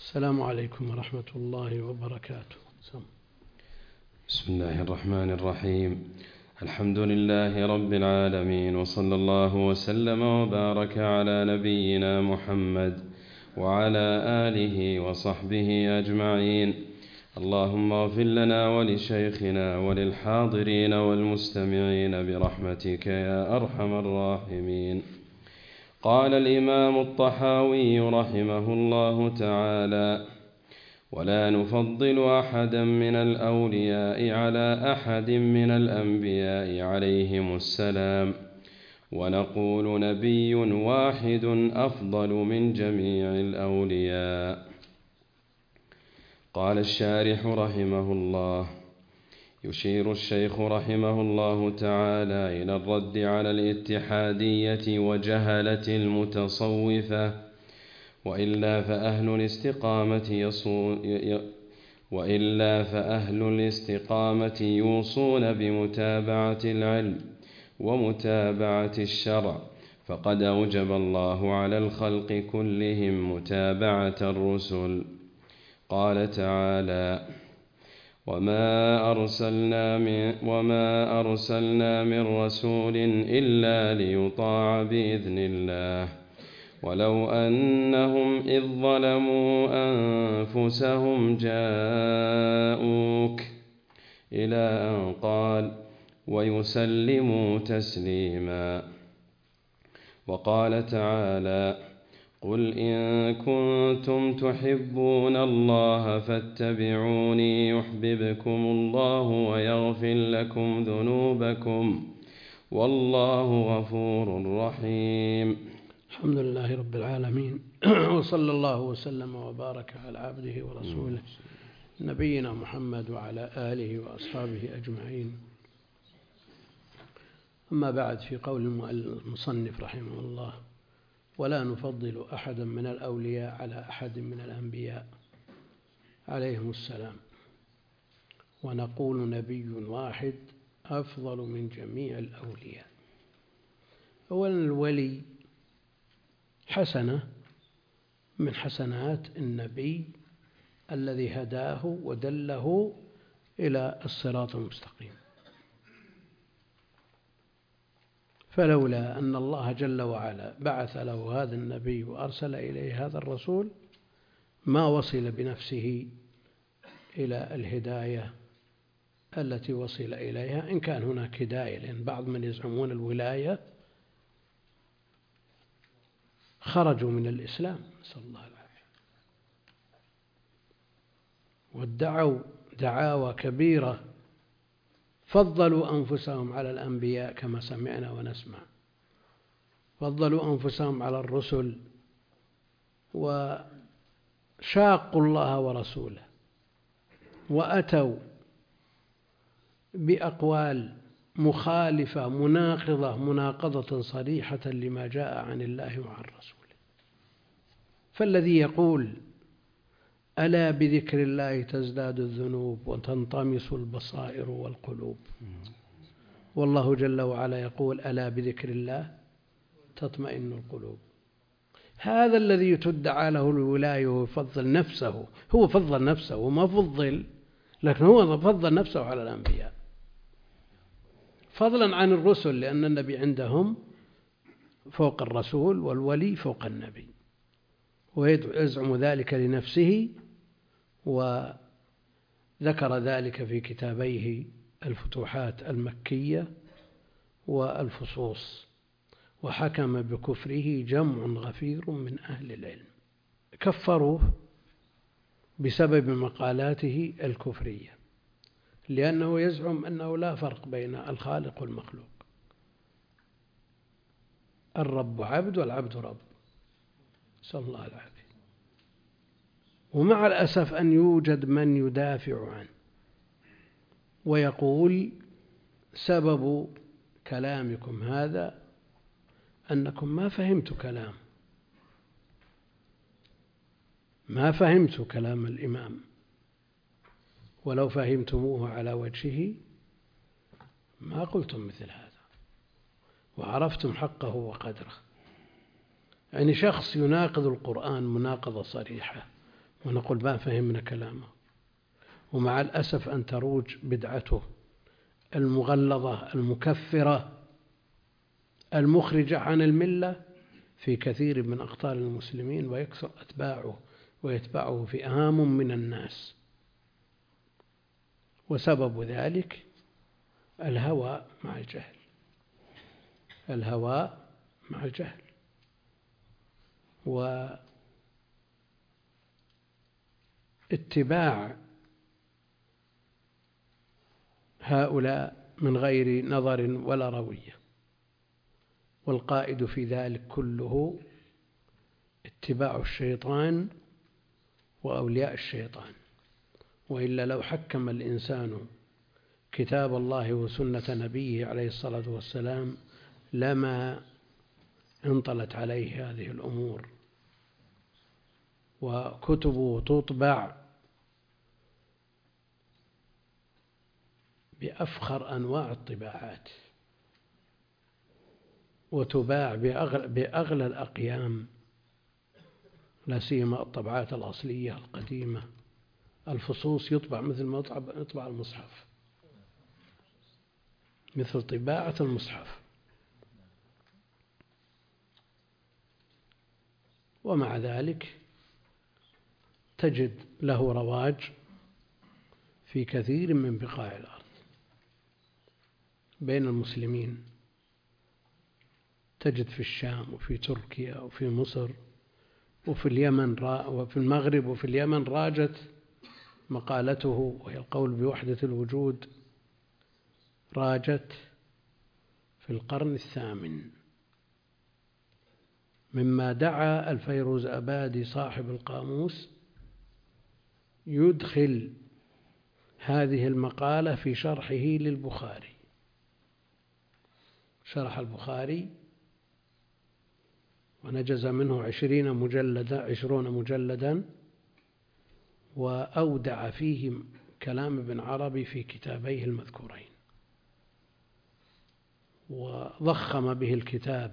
السلام عليكم ورحمة الله وبركاته. بسم الله الرحمن الرحيم. الحمد لله رب العالمين، وصلى الله وسلم وبارك على نبينا محمد وعلى آله وصحبه أجمعين. اللهم اغفر لنا ولشيخنا وللحاضرين والمستمعين برحمتك يا أرحم الراحمين. قال الإمام الطحاوي رحمه الله تعالى: ولا نفضل أحدا من الأولياء على أحد من الأنبياء عليهم السلام، ونقول نبي واحد أفضل من جميع الأولياء. قال الشارح رحمه الله: يشير الشيخ رحمه الله تعالى إلى الرد على الاتحادية وجهلة المتصوفة، وإلا فأهل الاستقامة يوصون بمتابعة العلم ومتابعة الشرع، فقد أوجب الله على الخلق كلهم متابعة الرسل. قال تعالى: وما أرسلنا من رسول إلا ليطاع بإذن الله ولو أنهم إذ ظلموا أنفسهم جاءوك، إلى أن قال: ويسلموا تسليما. وقال تعالى: قل إن كنتم تحبون الله فاتبعوني يحببكم الله ويغفر لكم ذنوبكم والله غفور رحيم. الحمد لله رب العالمين، وصلى الله وسلم وبارك على عبده ورسوله نبينا محمد وعلى آله وأصحابه أجمعين. أما بعد، في قول المصنف رحمه الله: ولا نفضل أحدا من الأولياء على أحد من الأنبياء عليهم السلام، ونقول نبي واحد أفضل من جميع الأولياء. أولا، الولي حسنة من حسنات النبي الذي هداه ودله إلى الصراط المستقيم، فلولا أن الله جل وعلا بعث له هذا النبي وأرسل إليه هذا الرسول ما وصل بنفسه إلى الهداية التي وصل إليها، إن كان هناك هداية، لأن بعض من يزعمون الولاية خرجوا من الإسلام، نسأل الله العافية، وادعوا دعاوى كبيرة، فضلوا أنفسهم على الأنبياء كما سمعنا ونسمع، فضلوا أنفسهم على الرسل، وشاقوا الله ورسوله، وأتوا بأقوال مخالفة مناقضة صريحة لما جاء عن الله وعن رسوله. فالذي يقول ألا بذكر الله تزداد الذنوب وتنطمس البصائر والقلوب، والله جل وعلا يقول ألا بذكر الله تطمئن القلوب. هذا الذي تدعى له الولاية ويفضل نفسه، هو فضل نفسه وما فضل، لكن هو فضل نفسه على الأنبياء فضلا عن الرسل، لأن النبي عندهم فوق الرسول والولي فوق النبي، ويزعم ذلك لنفسه، وذكر ذلك في كتابيه الفتوحات المكية والفصوص، وحكم بكفره جمع غفير من أهل العلم، كفروه بسبب مقالاته الكفرية، لأنه يزعم أنه لا فرق بين الخالق والمخلوق، الرب عبد والعبد رب، نسأل الله العافية. ومع الأسف أن يوجد من يدافع عنه ويقول سبب كلامكم هذا أنكم ما فهمتوا كلام الإمام، ولو فهمتموه على وجهه ما قلتم مثل هذا وعرفتم حقه وقدره. يعني شخص يناقض القرآن مناقضة صريحة ونقول ما فهمنا كلامه. ومع الأسف أن تروج بدعته المغلظة المكفرة المخرجة عن الملة في كثير من أقطار المسلمين، ويكثر أتباعه ويتبعه فئام من الناس. وسبب ذلك الهوى مع الجهل، الهوى مع الجهل. واتباع هؤلاء من غير نظر ولا روية، والقائد في ذلك كله اتباع الشيطان وأولياء الشيطان. وإلا لو حكم الإنسان كتاب الله وسنة نبيه عليه الصلاة والسلام لما انطلت عليه هذه الأمور، وكتبه تطبع بأفخر أنواع الطباعات وتباع بأغلى الأقيام، لا سيما الطبعات الأصلية القديمة. الفصوص يطبع مثل ما يطبع المصحف، مثل طباعة المصحف. ومع ذلك تجد له رواج في كثير من بقاع الأرض بين المسلمين. تجد في الشام وفي تركيا وفي مصر وفي اليمن وفي المغرب وفي اليمن راجت مقالته، وهي القول بوحدة الوجود، راجت في القرن الثامن، مما دعا الفيروز أبادي صاحب القاموس يدخل هذه المقالة في شرحه للبخاري. شرح البخاري ونجز منه 20 مجلدا، وأودع فيه كلام ابن عربي في كتابيه المذكورين، وضخم به الكتاب.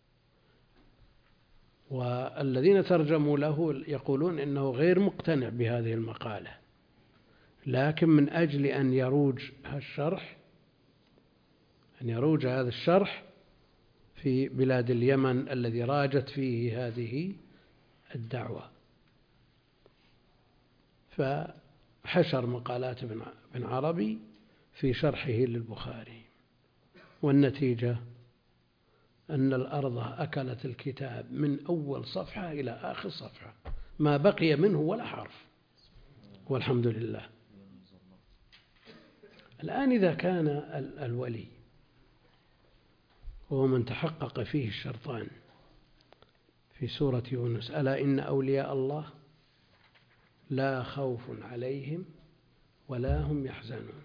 والذين ترجموا له يقولون إنه غير مقتنع بهذه المقالة، لكن من أجل أن يروج هذا الشرح في بلاد اليمن الذي راجت فيه هذه الدعوة، فحشر مقالات ابن عربي في شرحه للبخاري. والنتيجة أن الأرض أكلت الكتاب من أول صفحة إلى آخر صفحة، ما بقي منه ولا حرف، والحمد لله. الآن إذا كان الولي هو من تحقق فيه الشرطان في سورة يونس: ألا إن أولياء الله لا خوف عليهم ولا هم يحزنون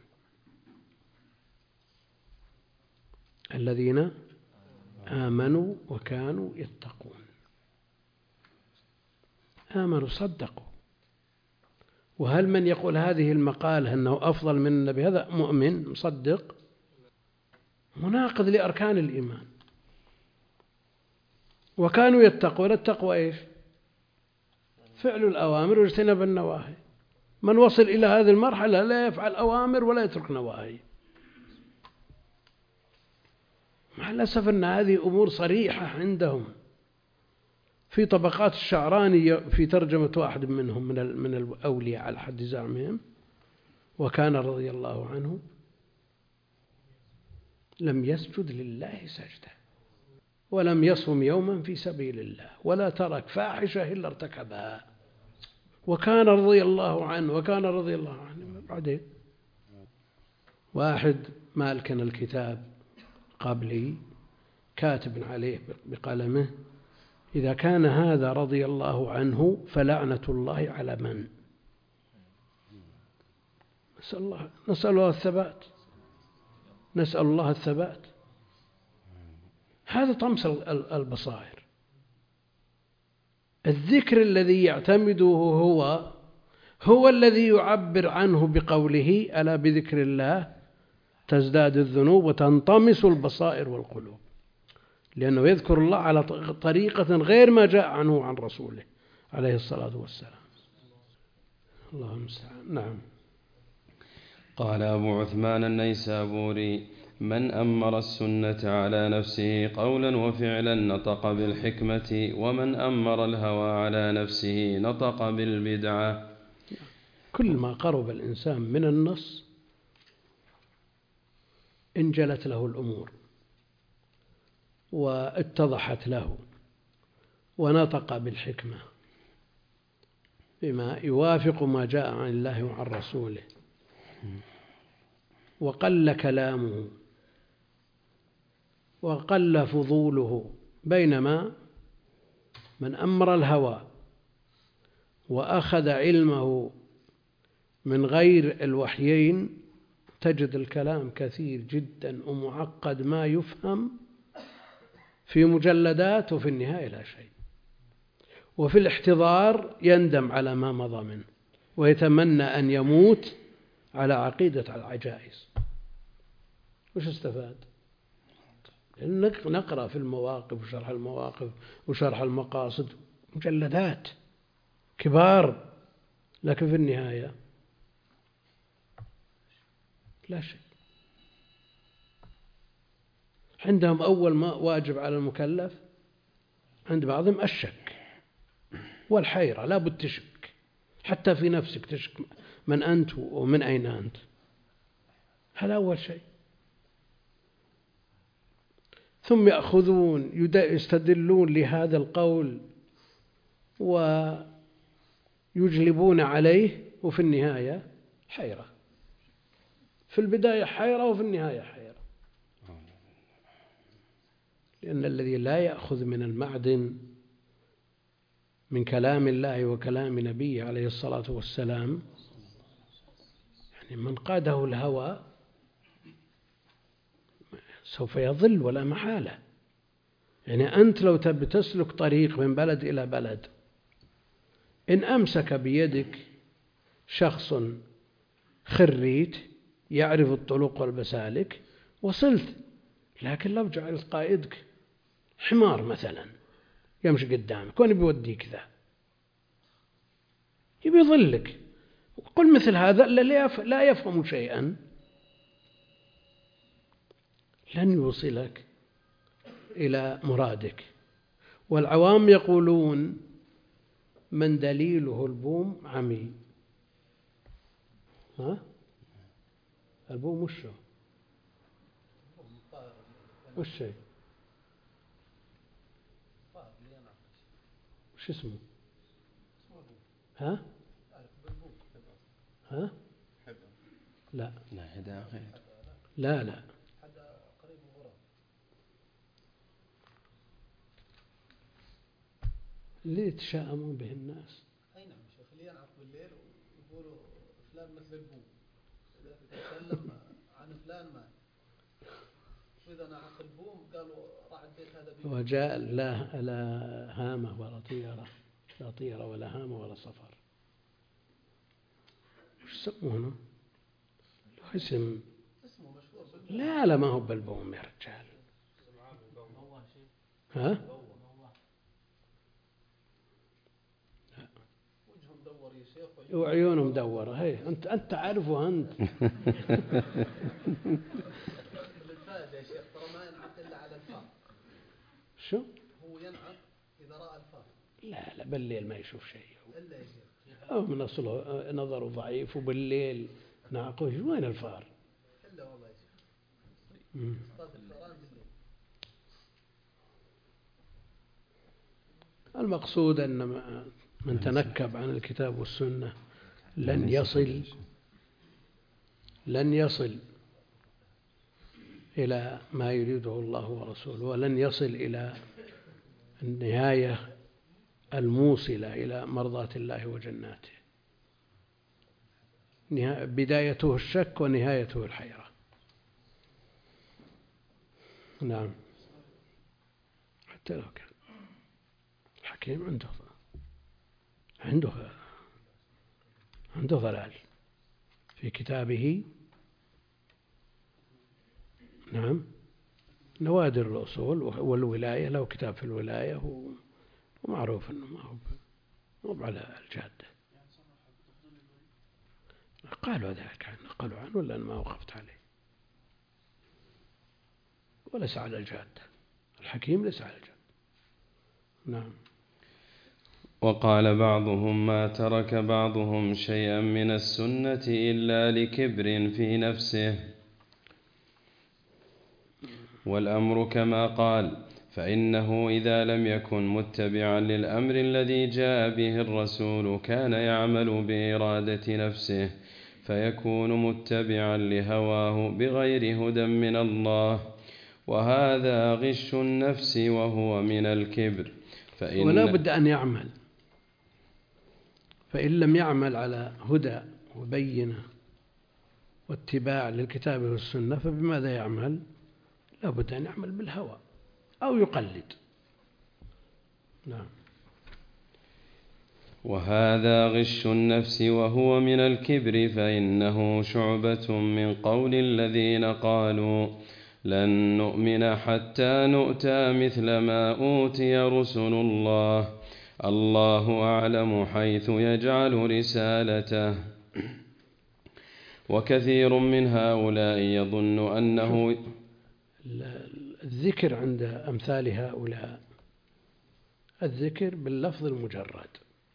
الذين آمنوا وكانوا يتقون. آمنوا، صدقوا. وهل من يقول هذه المقالة أنه أفضل من النبي هذا مؤمن مصدق مناقض لأركان الإيمان؟ وكانوا يتقون. التقوى إيش؟ فعل الأوامر واجتناب النواهي. من وصل إلى هذه المرحلة لا يفعل أوامر ولا يترك نواهي. مع الأسف أن هذه أمور صريحة عندهم. في طبقات الشعراني في ترجمة واحد منهم من الأولياء على حد زعمهم: وكان رضي الله عنه لم يسجد لله سجدة، ولم يصم يوما في سبيل الله، ولا ترك فاحشة إلا ارتكبها، وكان رضي الله عنه وكان رضي الله عنه. بعدين واحد مالكن الكتاب قبلي كاتب عليه بقلمه: إذا كان هذا رضي الله عنه فلعنة الله على من؟ نسأل الله الثبات. هذا طمس البصائر. الذكر الذي يعتمده هو الذي يعبر عنه بقوله: ألا بذكر الله تزداد الذنوب وتنطمس البصائر والقلوب، لأنه يذكر الله على طريقة غير ما جاء عنه عن رسوله عليه الصلاة والسلام. الله المستعان. نعم. قال أبو عثمان النيسابوري: من أمر السنة على نفسه قولا وفعلا نطق بالحكمة، ومن أمر الهوى على نفسه نطق بالبدعة. كل ما قرب الإنسان من النص انجلت له الأمور واتضحت له ونطق بالحكمة بما يوافق ما جاء عن الله وعن رسوله، وقل كلامه وقل فضوله. بينما من أمر الهوى وأخذ علمه من غير الوحيين تجد الكلام كثير جدا ومعقد ما يفهم في مجلدات، وفي النهاية لا شيء، وفي الاحتضار يندم على ما مضى منه ويتمنى أن يموت على عقيدة العجائز. وش استفاد؟ نقرأ في المواقف وشرح المواقف وشرح المقاصد مجلدات كبار، لكن في النهاية لا شيء. عندهم أول ما واجب على المكلف عند بعضهم الشك والحيرة، لا بد تشك حتى في نفسك، تشك من أنت ومن أين أنت. هذا أول شيء. ثم يأخذون يستدلون لهذا القول ويجلبون عليه، وفي النهاية حيرة. في البداية حيرة وفي النهاية حيرة، لأن الذي لا يأخذ من المعدن من كلام الله وكلام نبيه عليه الصلاة والسلام، يعني من قاده الهوى سوف يضل ولا محالة. يعني أنت لو تبي تسلك طريق من بلد إلى بلد، إن أمسك بيدك شخص خريت يعرف الطرق والمسالك وصلت. لكن لو جعلت قائدك حمار مثلا يمشي قدامك وأنا بيوديك ذا يبي يضلك، قل مثل هذا لا يفهم شيئا لن يوصلك إلى مرادك. والعوام يقولون من دليله البوم عمي. البوم وش شيء؟ وش اسمه؟ ها؟ لا لا لا، اللي يتشائمون به الناس. أي نعم شيخ، اللي ينعق بالليل ويقولوا فلان مثل البوم، إذا تتكلم عن فلان ما، وإذا نعق البوم قالوا راح البيت هذا بيه. وجاء لا هامة ولا طيرة، لا طيرة ولا هامة ولا صفر. وش يسمونه؟ اسمه مشهور بالبوم. لا ما هو بالبوم يا رجال. ها؟ وعيونه مدورة. هي أنت تعرفه أنت. بالفائدة يا شيخ، ترى ما ينعق إلا على الفار. شو؟ هو ينعق إذا رأى الفار. لا بالليل ما يشوف شيء. إلا يا شيخ. أو من أصله نظره ضعيف وبالليل نعقوش. وين الفار؟ إلا والله يا شيخ. المقصود أن من تنكب عن الكتاب والسنة لن يصل إلى ما يريده الله ورسوله، ولن يصل إلى النهاية الموصلة إلى مرضاة الله وجناته. بدايته الشك ونهايته الحيرة. نعم. حتى لو كان الحكيم عنده ضلال في كتابه. نعم. نوادر الأصول والولاية، له كتاب في الولاية ومعروف أنه ما هو على الجادة. قالوا ذلك عنه، نقلوا عنه ولا أنا ما وقفت عليه، وليس على الجادة، الحكيم ليس على الجادة. نعم. وقال بعضهم ما ترك بعضهم شيئا من السنة إلا لكبر في نفسه، والأمر كما قال، فإنه إذا لم يكن متبعا للأمر الذي جاء به الرسول كان يعمل بإرادة نفسه، فيكون متبعا لهواه بغير هدى من الله، وهذا غش النفس وهو من الكبر. ولا بد أن يعمل، فإن لم يعمل على هدى وبينة واتباع للكتاب والسنة فبماذا يعمل؟ لا بد أن يعمل بالهوى أو يقلد. نعم. وهذا غش النفس وهو من الكبر، فإنه شعبة من قول الذين قالوا لن نؤمن حتى نؤتى مثل ما أوتي رسل الله، الله أعلم حيث يجعل رسالته. وكثير من هؤلاء يظن أنه الذكر عند أمثال هؤلاء الذكر باللفظ المجرد،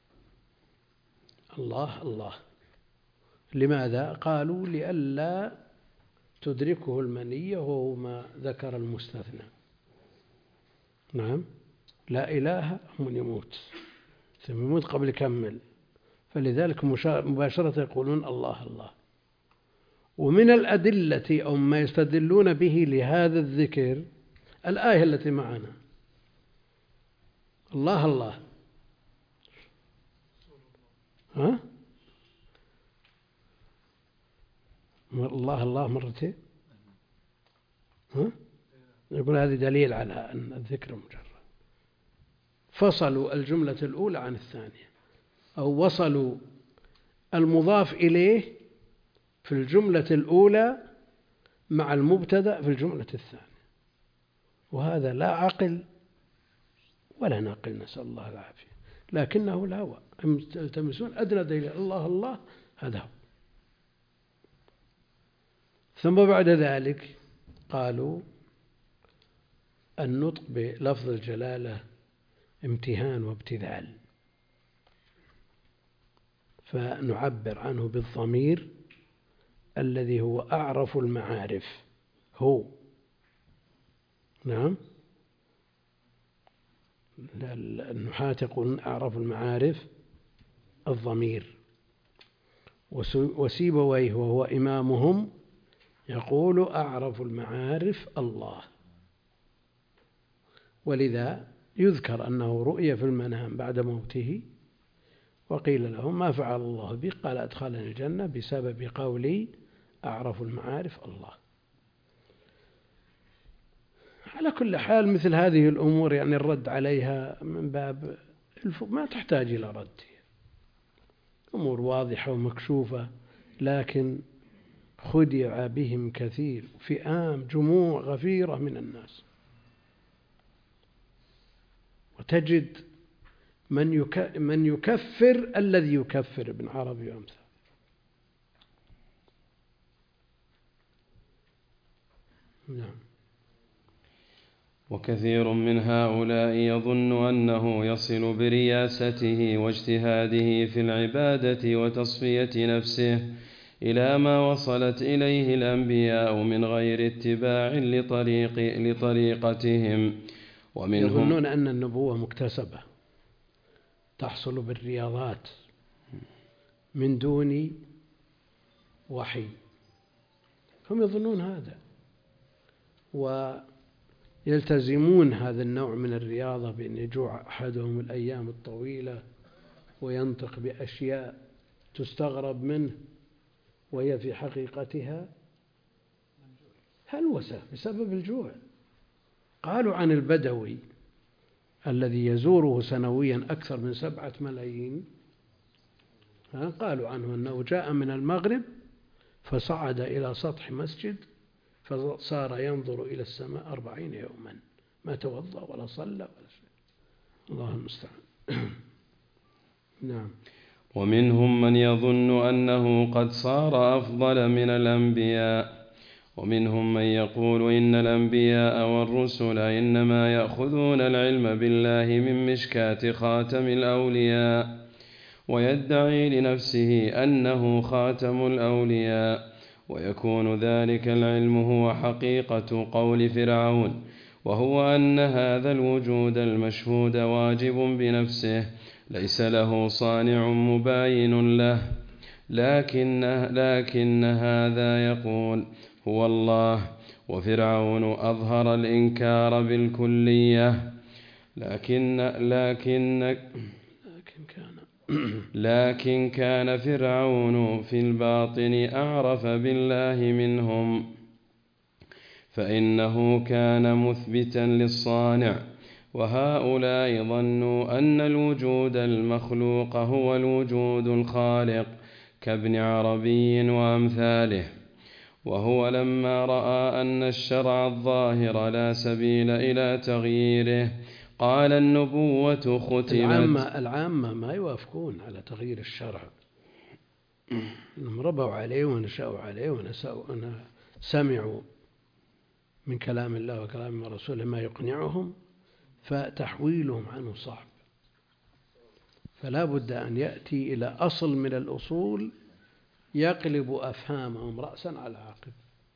الله الله. لماذا؟ قالوا لئلا تدركه المنية وهو ما ذكر المستثنى. نعم. لا إله من يموت، ثم يموت قبل يكمل، فلذلك مباشرة يقولون الله الله. ومن الأدلة أو ما يستدلون به لهذا الذكر الآية التي معنا، الله الله. ها؟ الله الله مرتين. ها؟ يقول هذا دليل على أن الذكر مجرد. فصلوا الجملة الأولى عن الثانية، أو وصلوا المضاف إليه في الجملة الأولى مع المبتدأ في الجملة الثانية، وهذا لا عقل ولا ناقل، نسأل الله العافية، لكنه الهوى. يلتمسون أدنى دليل الله الله، هذا هو. ثم بعد ذلك قالوا النطق بلفظ الجلالة امتهان وابتذال، فنعبر عنه بالضمير الذي هو أعرف المعارف، هو. نعم. النحاة يقولون أعرف المعارف الضمير، وسيبويه وهو إمامهم يقول أعرف المعارف الله. ولذا يذكر أنه رؤي في المنام بعد موته، وقيل له ما فعل الله بي؟ قال أدخلني الجنة بسبب قولي أعرف المعارف الله. على كل حال مثل هذه الأمور يعني الرد عليها من باب ما تحتاج إلى رد، أمور واضحة ومكشوفة، لكن خدع بهم كثير، فئام جموع غفيرة من الناس. وتجد من يكفر الذي يكفر ابن عربي وأمثاله. نعم. وكثير من هؤلاء يظن أنه يصل برياسته واجتهاده في العبادة وتصفية نفسه إلى ما وصلت إليه الأنبياء من غير اتباع لطريقتهم. ومنهم يظنون أن النبوة مكتسبة تحصل بالرياضات من دون وحي، هم يظنون هذا، ويلتزمون هذا النوع من الرياضة بأن يجوع أحدهم الأيام الطويلة وينطق بأشياء تستغرب منه، وهي في حقيقتها هلوسة بسبب الجوع. قالوا عن البدوي الذي يزوره سنويا أكثر من 7 ملايين، قالوا عنه أنه جاء من المغرب فصعد إلى سطح مسجد فصار ينظر إلى السماء 40 يوما، ما توضأ ولا صلى ولا شيء. الله المستعان. نعم. ومنهم من يظن أنه قد صار أفضل من الأنبياء، ومنهم من يقول إن الأنبياء والرسل إنما يأخذون العلم بالله من مشكاة خاتم الأولياء، ويدعي لنفسه أنه خاتم الأولياء، ويكون ذلك العلم هو حقيقة قول فرعون، وهو أن هذا الوجود المشهود واجب بنفسه ليس له صانع مباين له، لكن هذا يقول هو الله. وفرعون أظهر الإنكار بالكلية، لكن كان فرعون في الباطن أعرف بالله منهم، فإنه كان مثبتا للصانع، وهؤلاء ظنوا أن الوجود المخلوق هو الوجود الخالق كابن عربي وأمثاله. وهو لما رأى أن الشرع الظاهر لا سبيل إلى تغييره قال النبوة ختمت. العامة ما يوافقون على تغيير الشرع، إنهم ربوا عليه ونشأوا عليه سمعوا من كلام الله وكلام رسوله ما يقنعهم، فتحويلهم عنه صعب، فلا بد أن يأتي إلى أصل من الأصول يقلب أفهامهم رأسا على عقب،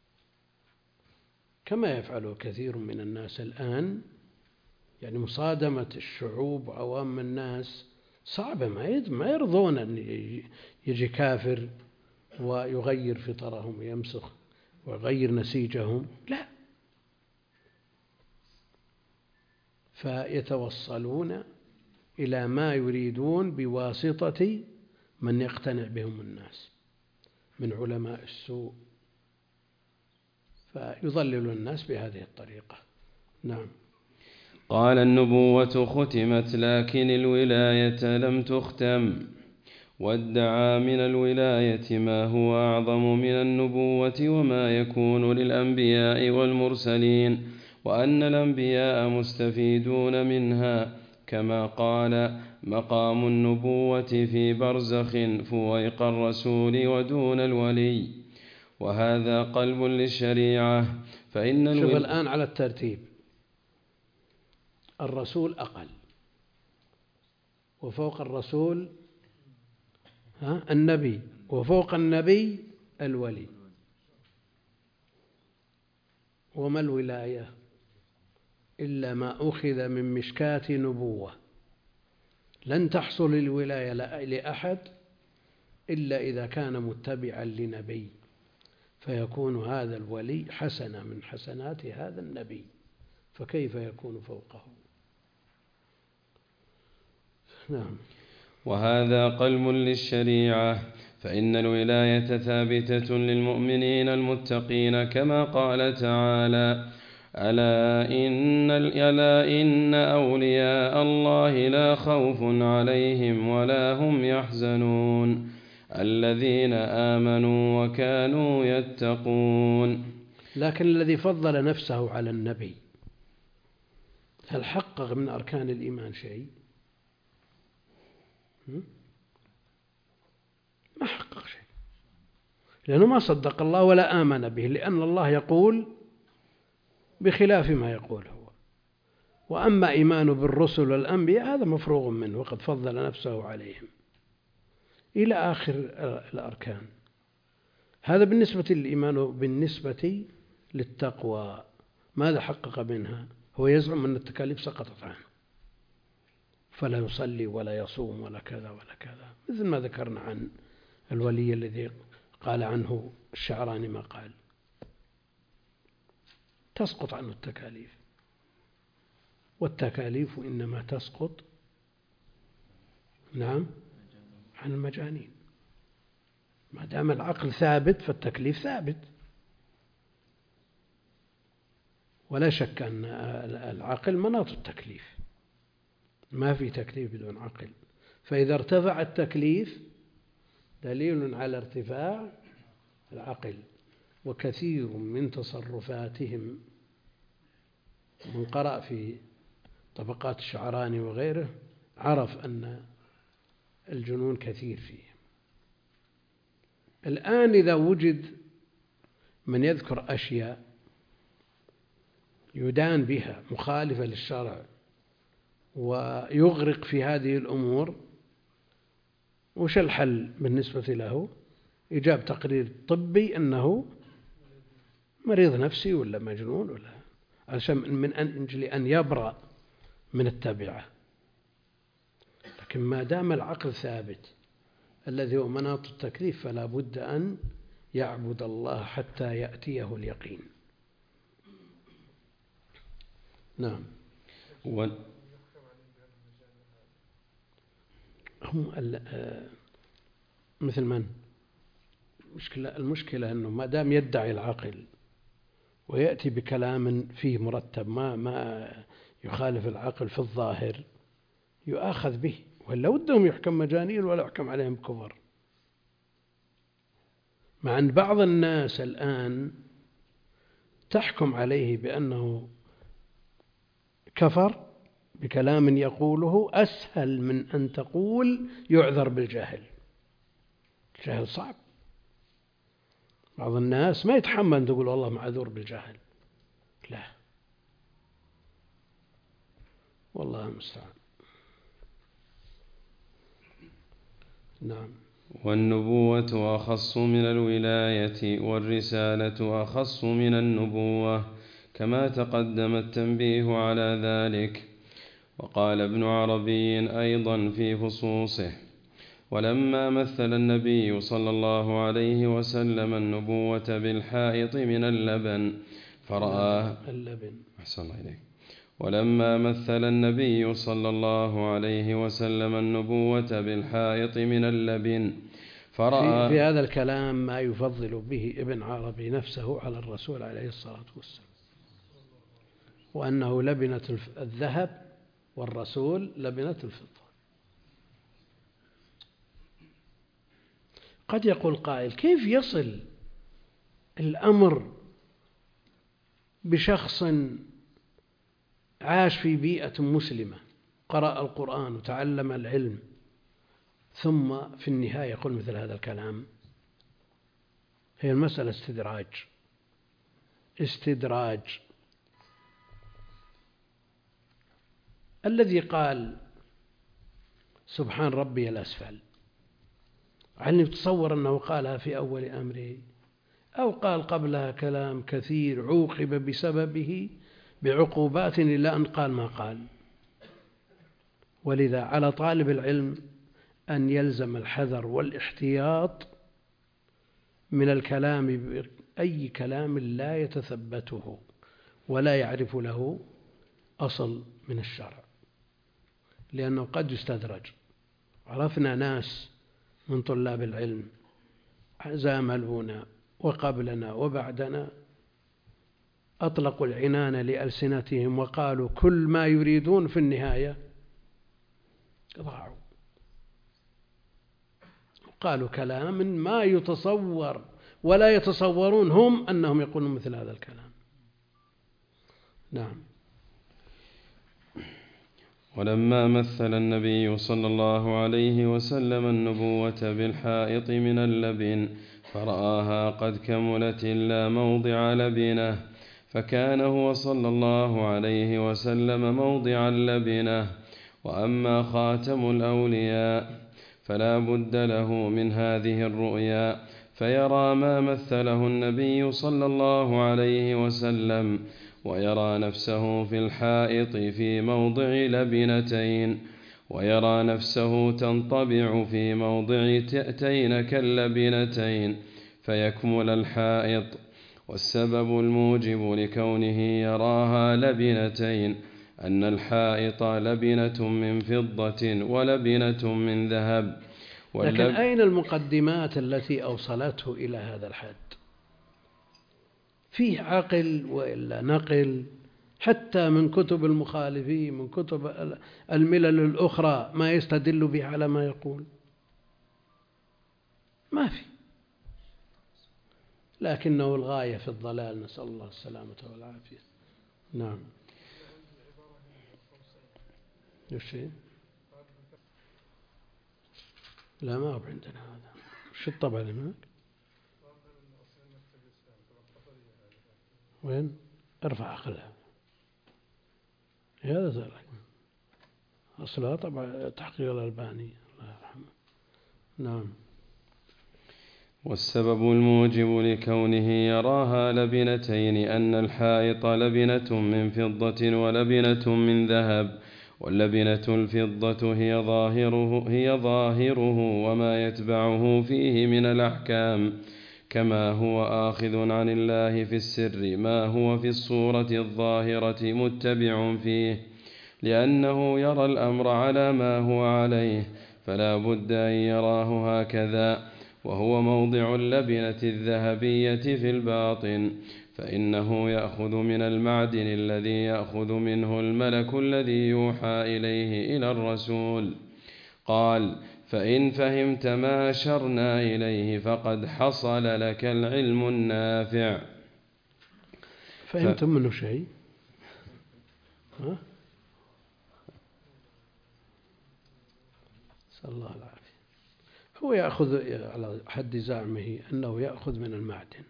كما يفعله كثير من الناس الآن. يعني مصادمة الشعوب وعوام الناس صعبة، ما يرضون أن يجي كافر ويغير فطرهم ويمسخ ويغير نسيجهم، لا، فيتوصلون إلى ما يريدون بواسطة من يقتنع بهم الناس من علماء السوء، فيضلل الناس بهذه الطريقة. نعم. قال النبوة ختمت لكن الولاية لم تختم، وادعى من الولاية ما هو أعظم من النبوة وما يكون للأنبياء والمرسلين، وأن الأنبياء مستفيدون منها، كما قال مقام النبوة في برزخ فويق الرسول ودون الولي، وهذا قلب للشريعة. شوف الآن على الترتيب: الرسول أقل، وفوق الرسول النبي، وفوق النبي الولي. وما الولاية إلا ما أخذ من مشكاة نبوة، لن تحصل الولاية لأحد إلا إذا كان متبعا لنبي، فيكون هذا الولي حسنة من حسنات هذا النبي، فكيف يكون فوقه؟ نعم. وهذا قلب للشريعة، فإن الولاية ثابتة للمؤمنين المتقين، كما قال تعالى: ألا إن أولياء الله لا خوف عليهم ولا هم يحزنون الذين آمنوا وكانوا يتقون. لكن الذي فضل نفسه على النبي هل حقق من أركان الإيمان شيء؟ ما حقق شيء، لأنه ما صدق الله ولا آمن به، لأن الله يقول بخلاف ما يقول هو. وأما إيمانه بالرسل والأنبياء هذا مفروغ منه، وقد فضل نفسه عليهم إلى آخر الأركان. هذا بالنسبة للإيمان. بالنسبة للتقوى ماذا حقق منها؟ هو يزعم أن التكاليف سقطت عنه، فلا يصلي ولا يصوم ولا كذا ولا كذا، مثل ما ذكرنا عن الولي الذي قال عنه الشعراني ما قال، تسقط عنه التكاليف، والتكاليف إنما تسقط عن المجانين. ما دام العقل ثابت فالتكليف ثابت، ولا شك أن العقل مناط التكليف، ما في تكليف بدون عقل. فإذا ارتفع التكليف دليل على ارتفاع العقل. وكثير من تصرفاتهم، من قرأ في طبقات الشعراني وغيره عرف أن الجنون كثير فيه. الآن إذا وجد من يذكر أشياء يدان بها مخالفة للشرع ويغرق في هذه الأمور، وش الحل بالنسبة له؟ إيجاب تقرير طبي أنه مريض نفسي ولا مجنون ولا، علشان من أجل أن يبرأ من التبعة. لكن ما دام العقل ثابت الذي هو مناط التكليف فلا بد أن يعبد الله حتى يأتيه اليقين. نعم. هم مثل من؟ المشكلة أنه ما دام يدعي العقل ويأتي بكلام فيه مرتب ما يخالف العقل في الظاهر يؤاخذ به، ولا ودهم يحكم مجانين ولا يحكم عليهم كفر. مع أن بعض الناس الآن تحكم عليه بأنه كفر بكلام يقوله أسهل من أن تقول يعذر بالجهل. الجهل صعب. بعض الناس ما يتحمل أن تقول والله معذور بالجهل، لا، والله المستعان. نعم. والنبوة أخص من الولاية، والرسالة أخص من النبوة، كما تقدم التنبيه على ذلك. وقال ابن عربي أيضا في فصوصه: ولما مثل النبي صلى الله عليه وسلم النبوة بالحائط من اللبن فرآه أحسن الله إليك. ولما مثل النبي صلى الله عليه وسلم النبوة بالحائط من اللبن فرأى في هذا الكلام ما يفضل به ابن عربي نفسه على الرسول عليه الصلاة والسلام، وأنه لبنة الذهب والرسول لبنة الفضة. قد يقول قائل: كيف يصل الأمر بشخص عاش في بيئة مسلمة، قرأ القرآن وتعلم العلم، ثم في النهاية يقول مثل هذا الكلام؟ هي المسألة استدراج. الذي قال سبحان ربي الأسفل، هل يتصور أنه قالها في أول أمره، أو قال قبلها كلام كثير عوقب بسببه بعقوبات إلى أن قال ما قال؟ ولذا على طالب العلم أن يلزم الحذر والاحتياط من الكلام بأي كلام لا يتثبته ولا يعرف له أصل من الشرع، لأنه قد يستدرج. عرفنا ناس من طلاب العلم زاملونا وقبلنا وبعدنا أطلقوا العنان لألسنتهم وقالوا كل ما يريدون، في النهاية ضاعوا، قالوا كلام ما يتصور ولا يتصورون هم أنهم يقولون مثل هذا الكلام. نعم. ولما مثل النبي صلى الله عليه وسلم النبوة بالحائط من اللبن فرآها قد كملت إلا موضع لبنه، فكان هو صلى الله عليه وسلم موضع اللبنة. وأما خاتم الأولياء فلا بد له من هذه الرؤيا، فيرى ما مثله النبي صلى الله عليه وسلم، ويرى نفسه في الحائط في موضع لبنتين، ويرى نفسه تنطبع في موضع تأتين كاللبنتين فيكمل الحائط. والسبب الموجب لكونه يراها لبنتين أن الحائط لبنة من فضة ولبنة من ذهب. لكن أين المقدمات التي أوصلته إلى هذا الحد؟ فيه عقل وإلا نقل، حتى من كتب المخالفين، من كتب الملل الأخرى، ما يستدل به على ما يقول؟ ما في، لكنه الغاية في الضلال، نسأل الله السلامة والعافية. نعم. لا ما هو عندنا هذا. شو الطبع اللي هناك؟ وين؟ ارفع أقلها هذا ذلك أصلها طبعا تحقيق الألباني الله يرحمه. نعم. والسبب الموجب لكونه يراها لبنتين أن الحائط لبنة من فضة ولبنة من ذهب، واللبنة الفضة هي ظاهره وما يتبعه فيه من الأحكام، كما هو آخذ عن الله في السر ما هو في الصورة الظاهرة متبع فيه، لأنه يرى الأمر على ما هو عليه، فلا بد أن يراه هكذا. وهو موضع اللبنة الذهبية في الباطن، فإنه يأخذ من المعدن الذي يأخذ منه الملك الذي يوحى إليه إلى الرسول. قال: فإن فهمت ما أشرنا إليه فقد حصل لك العلم النافع. فهمتم منه شيء؟ ها؟ نسأل الله العافية. هو يأخذ على حد زعمه أنه يأخذ من المعدن،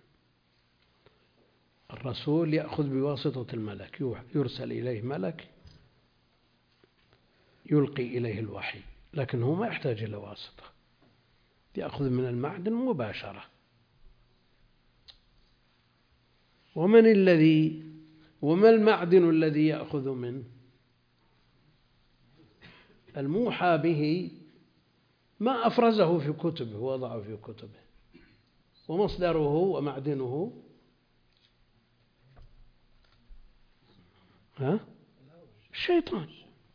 الرسول يأخذ بواسطة الملك، يرسل إليه ملك يلقي إليه الوحي، لكن هو ما يحتاج إلى واسطة، يأخذ من المعدن مباشرة. وما المعدن الذي يأخذ منه؟ الموحى به ما أفرزه في كتبه ووضعه في كتبه، ومصدره ومعدنه الشيطان.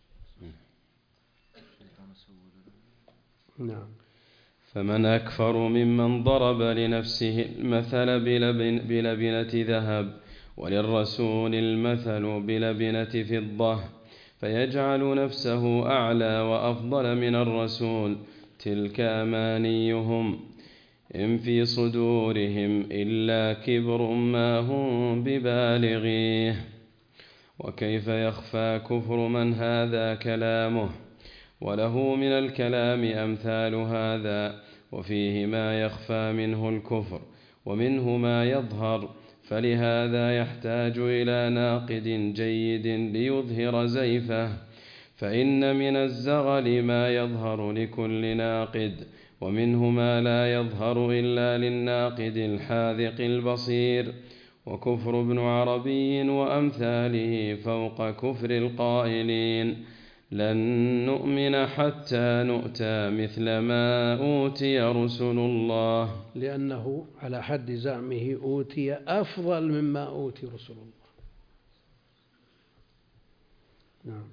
نعم. فمن أكفر ممن ضرب لنفسه المثل بلبنة ذهب، وللرسول المثل بلبنة فضة، فيجعل نفسه أعلى وأفضل من الرسول. تلك أمانيهم إن في صدورهم إلا كبر ما هم ببالغيه. وكيف يخفى كفر من هذا كلامه، وله من الكلام أمثال هذا، وفيه ما يخفى منه الكفر ومنه ما يظهر، فلهذا يحتاج إلى ناقد جيد ليظهر زيفه، فإن من الزغل ما يظهر لكل ناقد، ومنه ما لا يظهر إلا للناقد الحاذق البصير. وكفر ابن عربي وأمثاله فوق كفر القائلين: لن نؤمن حتى نؤتى مثل ما أوتي رسل الله، لأنه على حد زعمه أوتي أفضل مما أوتي رسل الله. نعم.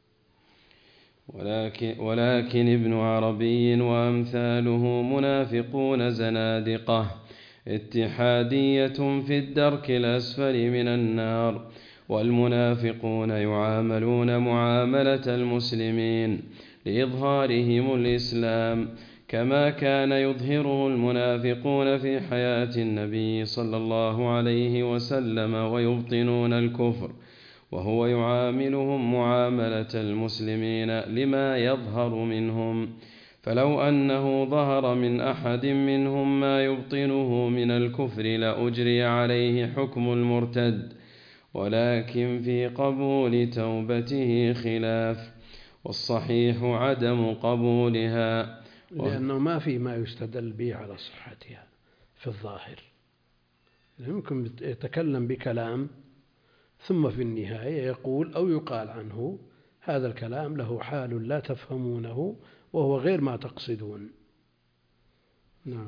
ولكن ابن عربي وأمثاله منافقون زنادقة اتحادية في الدرك الأسفل من النار. والمنافقون يعاملون معاملة المسلمين لإظهارهم الإسلام، كما كان يظهره المنافقون في حياة النبي صلى الله عليه وسلم، ويبطنون الكفر، وهو يعاملهم معاملة المسلمين لما يظهر منهم. فلو أنه ظهر من أحد منهم ما يبطنه من الكفر لأجري عليه حكم المرتد، ولكن في قبول توبته خلاف، والصحيح عدم قبولها، لأنه ما في ما يستدل به على صحتها في الظاهر. يمكن يتكلم بكلام ثم في النهاية يقول أو يقال عنه هذا الكلام له حال لا تفهمونه وهو غير ما تقصدون. نعم.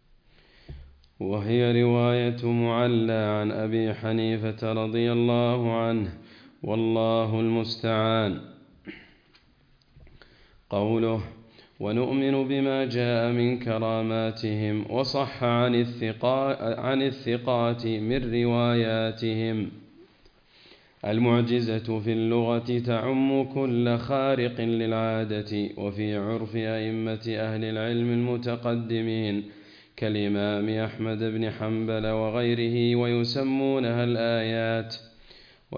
وهي رواية معلى عن أبي حنيفة رضي الله عنه، والله المستعان. قوله: ونؤمن بما جاء من كراماتهم، وصح عن الثقات من رواياتهم. المعجزة في اللغة تعم كل خارق للعادة، وفي عرف أئمة أهل العلم المتقدمين كالإمام أحمد بن حنبل وغيره، ويسمونها الآيات،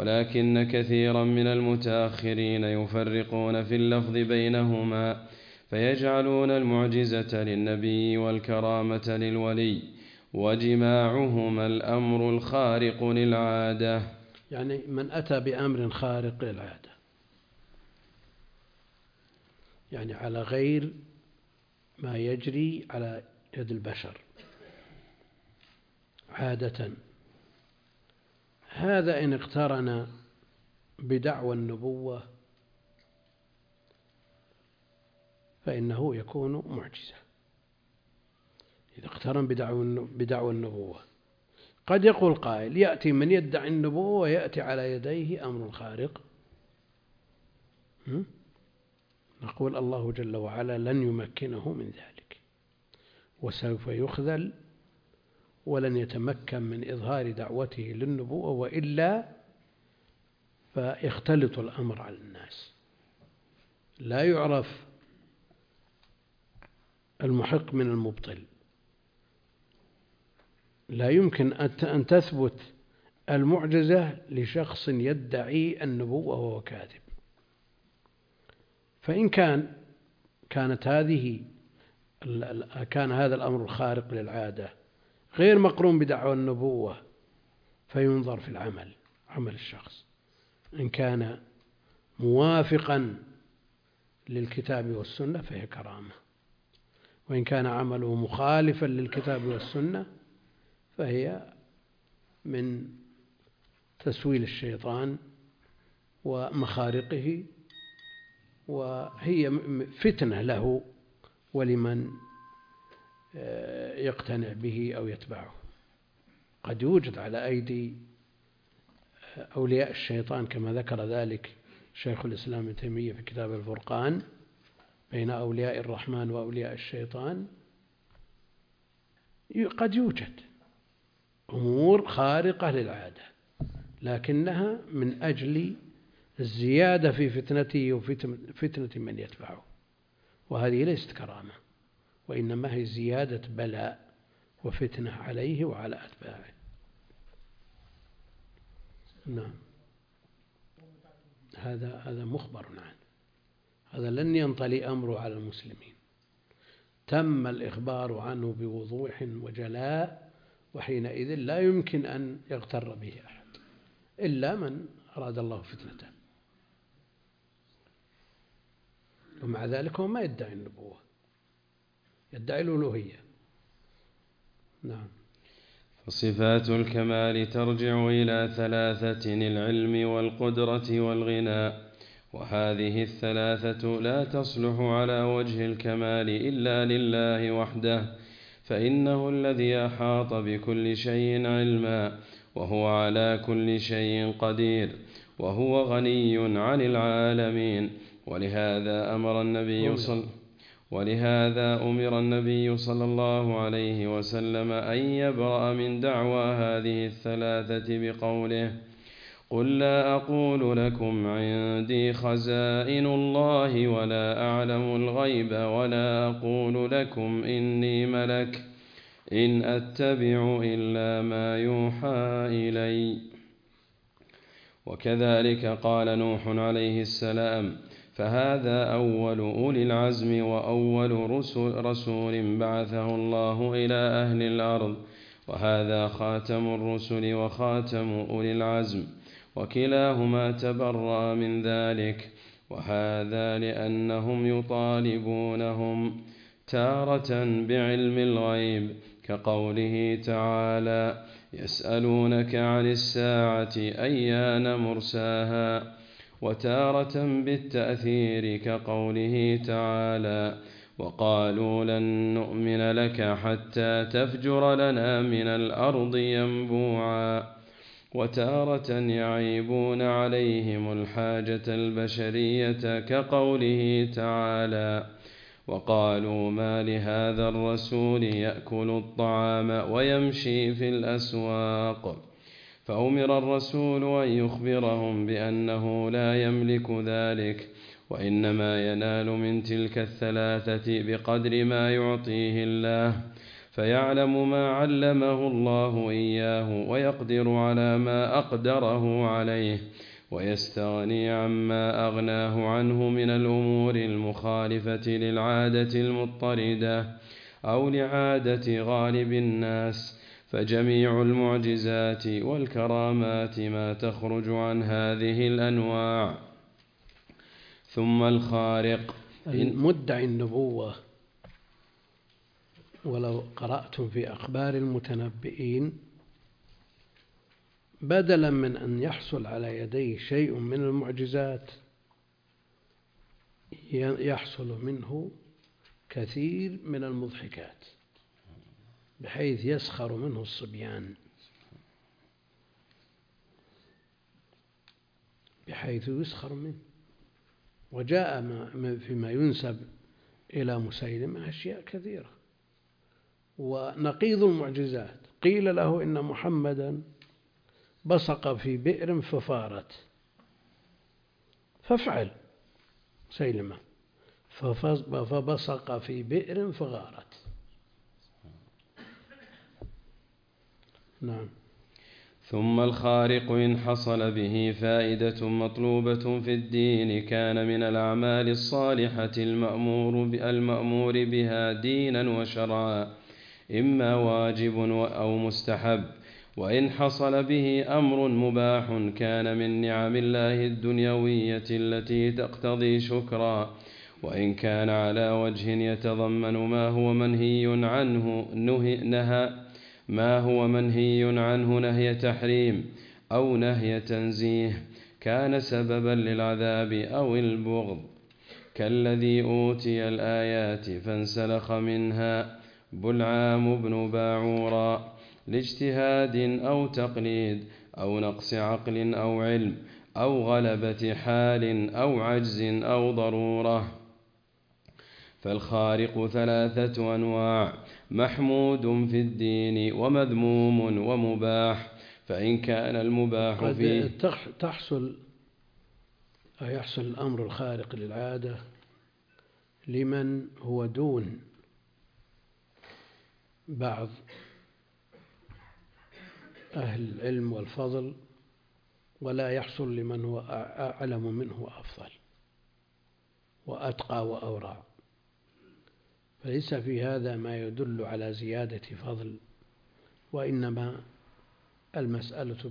ولكن كثيرا من المتأخرين يفرقون في اللفظ بينهما، فيجعلون المعجزة للنبي والكرامة للولي، وجماعهما الأمر الخارق للعادة. يعني من أتى بأمر خارق للعادة، يعني على غير ما يجري على يد البشر عادة، هذا إن اقترن بدعوى النبوة فإنه يكون معجزة. إذا اقترن بدعوى النبوة، قد يقول قائل يأتي من يدعي النبوة ويأتي على يديه أمر خارق، نقول الله جل وعلا لن يمكنه من ذلك، وسوف يخذل ولن يتمكن من إظهار دعوته للنبوة، وإلا فيختلط الأمر على الناس، لا يعرف المحق من المبطل. لا يمكن أن تثبت المعجزة لشخص يدعي النبوة وهو كاذب. فإن كان هذا الأمر الخارق للعادة غير مقرون بدعوى النبوة، فينظر في عمل الشخص، إن كان موافقا للكتاب والسنة فهي كرامة، وإن كان عمله مخالفا للكتاب والسنة فهي من تسويل الشيطان ومخارقه، وهي فتنة له ولمن يقتنع به أو يتبعه. قد يوجد على أيدي أولياء الشيطان كما ذكر ذلك شيخ الإسلام ابن تيمية في كتاب الفرقان بين أولياء الرحمن وأولياء الشيطان، قد يوجد أمور خارقة للعادة، لكنها من أجل الزيادة في فتنته وفتنة من يتبعه، وهذه ليست كرامة، وإنما هي زيادة بلاء وفتنة عليه وعلى أتباعه. نعم، هذا مخبر عنه، هذا لن ينطلي أمره على المسلمين، تم الإخبار عنه بوضوح وجلاء، وحينئذ لا يمكن أن يغتر به أحد إلا من أراد الله فتنته، ومع ذلك هو ما يدعي النبوة، يدعي الألوهية. نعم. فصفات الكمال ترجع إلى ثلاثة: العلم والقدرة والغنى، وهذه الثلاثة لا تصلح على وجه الكمال إلا لله وحده، فإنه الذي أحاط بكل شيء علما، وهو على كل شيء قدير، وهو غني عن العالمين. ولهذا أمر النبي صلى الله عليه وسلم أن يبرأ من دعوى هذه الثلاثة بقوله: قل لا أقول لكم عندي خزائن الله ولا أعلم الغيب ولا أقول لكم إني ملك إن أتبع إلا ما يوحى إلي. وكذلك قال نوح عليه السلام: فهذا أول أولي العزم وأول رسول بعثه الله إلى أهل الأرض، وهذا خاتم الرسل وخاتم أولي العزم، وكلاهما تبرأ من ذلك. وهذا لأنهم يطالبونهم تارة بعلم الغيب، كقوله تعالى: يسألونك عن الساعة أيان مرساها، وتارة بالتأثير كقوله تعالى: وقالوا لن نؤمن لك حتى تفجر لنا من الأرض ينبوعا، وتارة يعيبون عليهم الحاجة البشرية كقوله تعالى: وقالوا ما لهذا الرسول يأكل الطعام ويمشي في الأسواق. فأمر الرسول أن يخبرهم بأنه لا يملك ذلك، وإنما ينال من تلك الثلاثة بقدر ما يعطيه الله، فيعلم ما علمه الله إياه ويقدر على ما أقدره عليه، ويستغني عما أغناه عنه من الأمور المخالفة للعادة المضطردة أو لعادة غالب الناس، فجميع المعجزات والكرامات ما تخرج عن هذه الأنواع. ثم الخارق المدعي النبوة، ولو قرأتم في أخبار المتنبئين، بدلا من أن يحصل على يديه شيء من المعجزات يحصل منه كثير من المضحكات، بحيث يسخر منه الصبيان، بحيث يسخر منه. وجاء فيما ينسب إلى مسيلمة أشياء كثيرة. ونقيض المعجزات، قيل له إن محمدا بصق في بئر ففارت، فافعل مسيلمة، فبصق في بئر فغارت. نعم. ثم الخارق إن حصل به فائدة مطلوبة في الدين كان من الأعمال الصالحة المأمور بها دينا وشرعا، إما واجب أو مستحب. وإن حصل به أمر مباح كان من نعم الله الدنيوية التي تقتضي شكرا. وإن كان على وجه يتضمن ما هو منهي عنه نهي تحريم أو نهي تنزيه، كان سببا للعذاب أو البغض، كالذي أوتي الآيات فانسلخ منها بلعام بن باعورا لاجتهاد أو تقليد أو نقص عقل أو علم أو غلبة حال أو عجز أو ضرورة. فالخارق 3 أنواع: محمود في الدين ومذموم ومباح. فإن كان المباح فيه يحصل الأمر الخارق للعادة لمن هو دون بعض أهل العلم والفضل، ولا يحصل لمن هو أعلم منه وأفضل وأتقى وأورع. فليس في هذا ما يدل على زيادة فضل، وإنما المسألة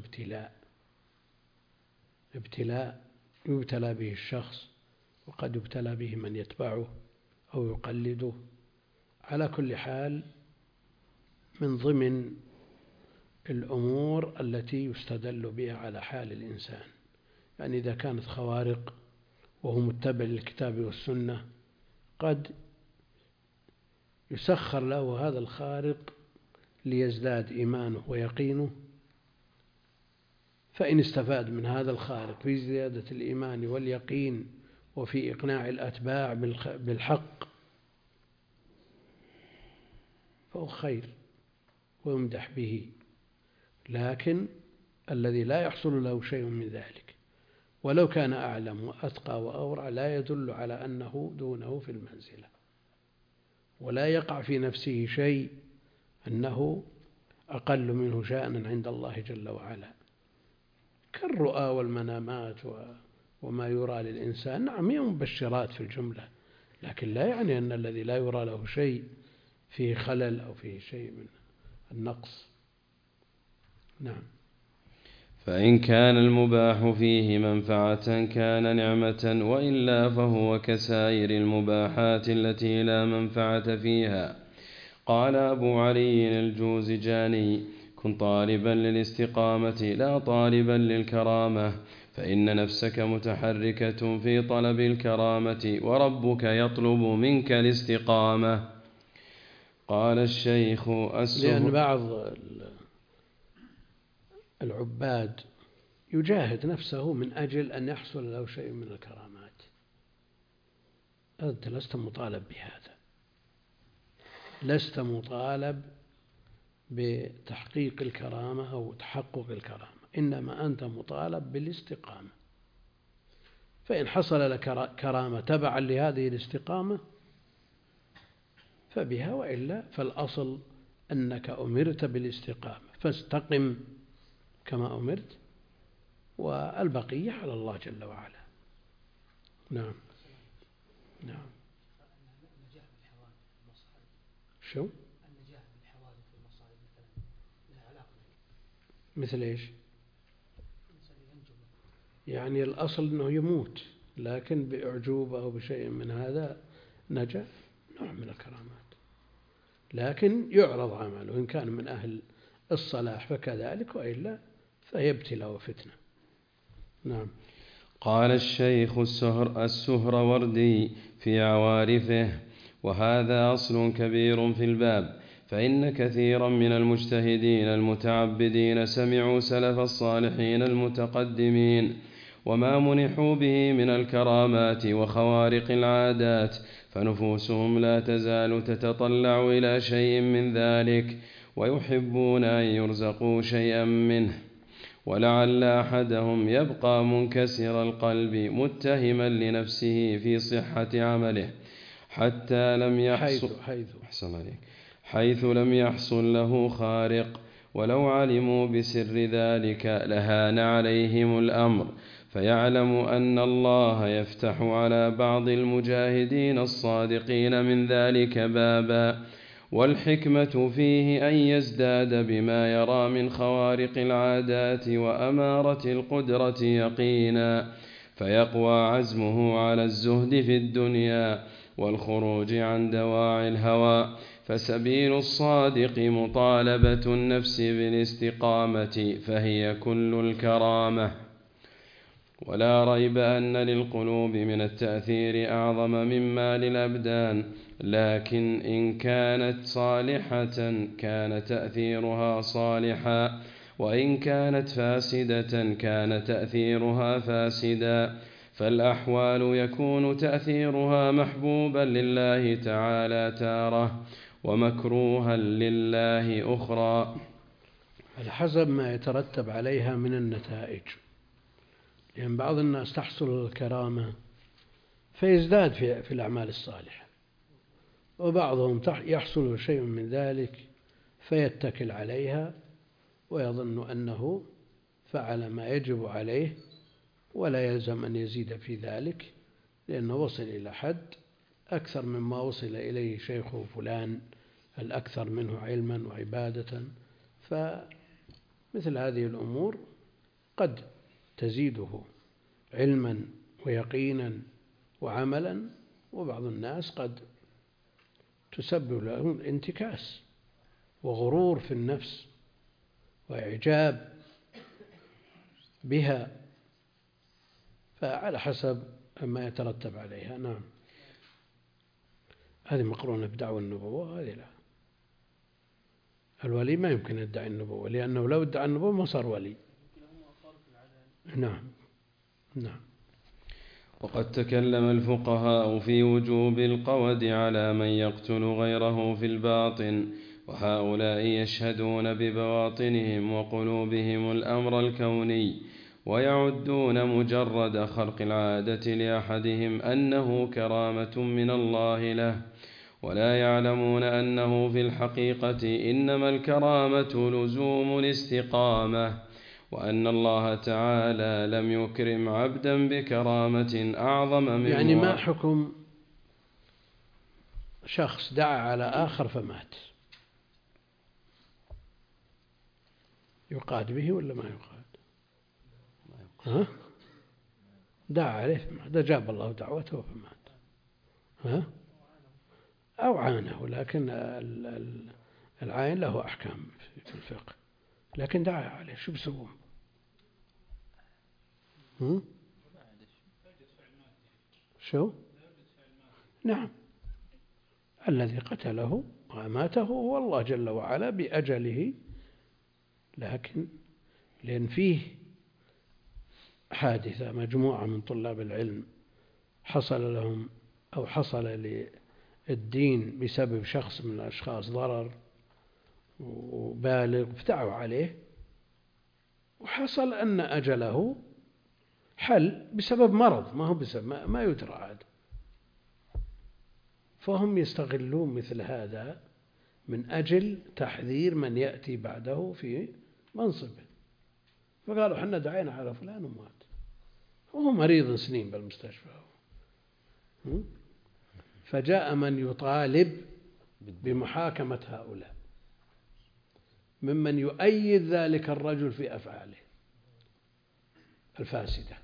ابتلاء يبتلى به الشخص، وقد يبتلى به من يتبعه أو يقلده. على كل حال من ضمن الأمور التي يستدل بها على حال الإنسان، يعني إذا كانت خوارق وهو متبع للكتاب والسنة قد يسخر له هذا الخارق ليزداد إيمانه ويقينه، فإن استفاد من هذا الخارق في زيادة الإيمان واليقين وفي إقناع الأتباع بالحق فهو خير ويمدح به. لكن الذي لا يحصل له شيء من ذلك ولو كان أعلم وأتقى وأورع لا يدل على أنه دونه في المنزلة، ولا يقع في نفسه شيء أنه أقل منه شأنا عند الله جل وعلا، كالرؤى والمنامات وما يرى للإنسان. نعم هي مبشرات في الجملة، لكن لا يعني أن الذي لا يرى له شيء فيه خلل أو فيه شيء من النقص. نعم. فإن كان المباح فيه منفعة كان نعمة، وإلا فهو كسائر المباحات التي لا منفعة فيها. قال أبو علي الجوزجاني: كن طالبا للاستقامة لا طالبا للكرامة، فإن نفسك متحركة في طلب الكرامة وربك يطلب منك الاستقامة. قال الشيخ لأن بعض العباد يجاهد نفسه من أجل أن يحصل له شيء من الكرامات، أنت لست مطالب بهذا، لست مطالب بتحقيق الكرامة أو تحقق الكرامة، إنما أنت مطالب بالاستقامة. فإن حصل لك كرامة تبعا لهذه الاستقامة فبها، وإلا فالأصل أنك أمرت بالاستقامة، فاستقم كما أمرت والبقية على الله جل وعلا. نعم. نعم. النجاح بالحوادث والمصائب. شو؟ النجاح بالحوادث والمصائب مثلا لها علاقة. مثل إيش؟ مثلا ينجو. يعني الأصل أنه يموت، لكن بأعجوبة أو بشيء من هذا نجا، نوع من الكرامات، لكن يعرض عمله إن كان من أهل الصلاح فكذلك، وإلا فهي ابتلاء وفتنة. نعم. قال الشيخ السهروردي في عوارفه: وهذا أصل كبير في الباب، فإن كثيرا من المجتهدين المتعبدين سمعوا سلف الصالحين المتقدمين وما منحوا به من الكرامات وخوارق العادات، فنفوسهم لا تزال تتطلع إلى شيء من ذلك، ويحبون أن يرزقوا شيئا منه، ولعل أحدهم يبقى منكسر القلب متهما لنفسه في صحة عمله حتى لم يحصل حيث لم يحصل له خارق، ولو علموا بسر ذلك لهان عليهم الأمر، فيعلم أن الله يفتح على بعض المجاهدين الصادقين من ذلك بابا، والحكمة فيه أن يزداد بما يرى من خوارق العادات وأمارة القدرة يقينا، فيقوى عزمه على الزهد في الدنيا والخروج عن دواعي الهوى، فسبيل الصادق مطالبة النفس بالاستقامة، فهي كل الكرامة. ولا ريب أن للقلوب من التأثير أعظم مما للأبدان، لكن إن كانت صالحة كان تأثيرها صالحا، وإن كانت فاسدة كان تأثيرها فاسدا، فالأحوال يكون تأثيرها محبوبا لله تعالى تارة ومكروها لله أخرى، على حسب ما يترتب عليها من النتائج. لأن بعض الناس تحصل الكرامة فيزداد في الأعمال الصالحة، وبعضهم يحصل شيء من ذلك فيتكل عليها ويظن أنه فعل ما يجب عليه ولا يلزم أن يزيد في ذلك، لأنه وصل إلى حد أكثر مما وصل إليه شيخه فلان الأكثر منه علما وعبادة. فمثل هذه الأمور قد تزيده علما ويقينا وعملا، وبعض الناس قد تسبب لهم انتكاس وغرور في النفس وإعجاب بها، فعلى حسب ما يترتب عليها. نعم. هذه مقرونة بدعوى النبوة، هذه لا. الولي ما يمكن يدعي النبوة، لأنه لو ادعى النبوة ما صار ولي. نعم. نعم. وقد تكلم الفقهاء في وجوب القود على من يقتل غيره في الباطن، وهؤلاء يشهدون ببواطنهم وقلوبهم الأمر الكوني، ويعدون مجرد خرق العادة لأحدهم أنه كرامة من الله له، ولا يعلمون أنه في الحقيقة إنما الكرامة لزوم الاستقامة، وأن الله تعالى لم يكرم عبدا بكرامة أعظم من يعني ما حكم شخص دعا على آخر فمات، يقاد به ولا ما يقاد؟ ها؟ دعا عليه فمات، أجاب الله دعوته فمات، ها؟ أو عانه، لكن العين له أحكام في الفقه، لكن دعا عليه شو بسوون؟ شو؟ نعم. الذي قتله وأماته هو الله جل وعلا بأجله، لكن لأن فيه حادثة مجموعة من طلاب العلم حصل لهم أو حصل للدين بسبب شخص من الأشخاص ضرر وبالغ، فتعوا عليه وحصل أن أجله حل بسبب مرض، ما هو بسبب ما يدرى عاد، فهم يستغلون مثل هذا من أجل تحذير من يأتي بعده في منصبه، فقالوا حنا دعينا على فلان ومات، وهو مريض سنين بالمستشفى. فجاء من يطالب بمحاكمة هؤلاء ممن يؤيد ذلك الرجل في أفعاله الفاسدة.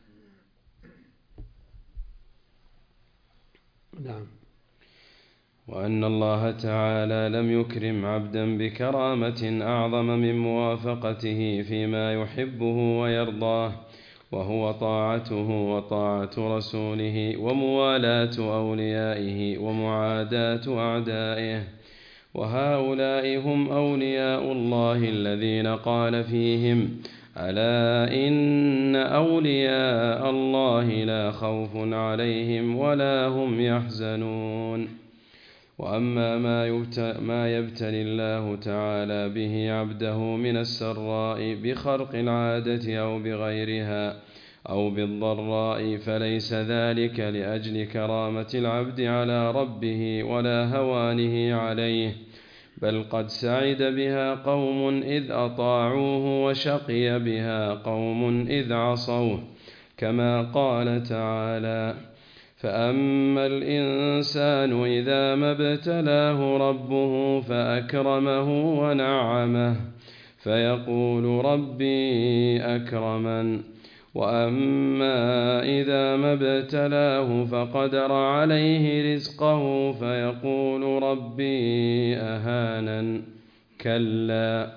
نعم. وأن الله تعالى لم يكرم عبدا بكرامة أعظم من موافقته فيما يحبه ويرضاه، وهو طاعته وطاعة رسوله وموالاة أوليائه ومعاداة أعدائه. وهؤلاء هم أولياء الله الذين قال فيهم: ألا إن أولياء الله لا خوف عليهم ولا هم يحزنون. وأما ما يبتلي الله تعالى به عبده من السراء بخرق العادة أو بغيرها أو بالضراء، فليس ذلك لأجل كرامة العبد على ربه ولا هوانه عليه، بل قد سعد بها قوم إذ أطاعوه وشقي بها قوم إذ عصوه، كما قال تعالى: فأما الإنسان إذا ما ابتلاه ربه فأكرمه ونعمه فيقول ربي أكرمن، وأما إذا ما ابتلاه فقدر عليه رزقه فيقول ربي أهانن. كلا.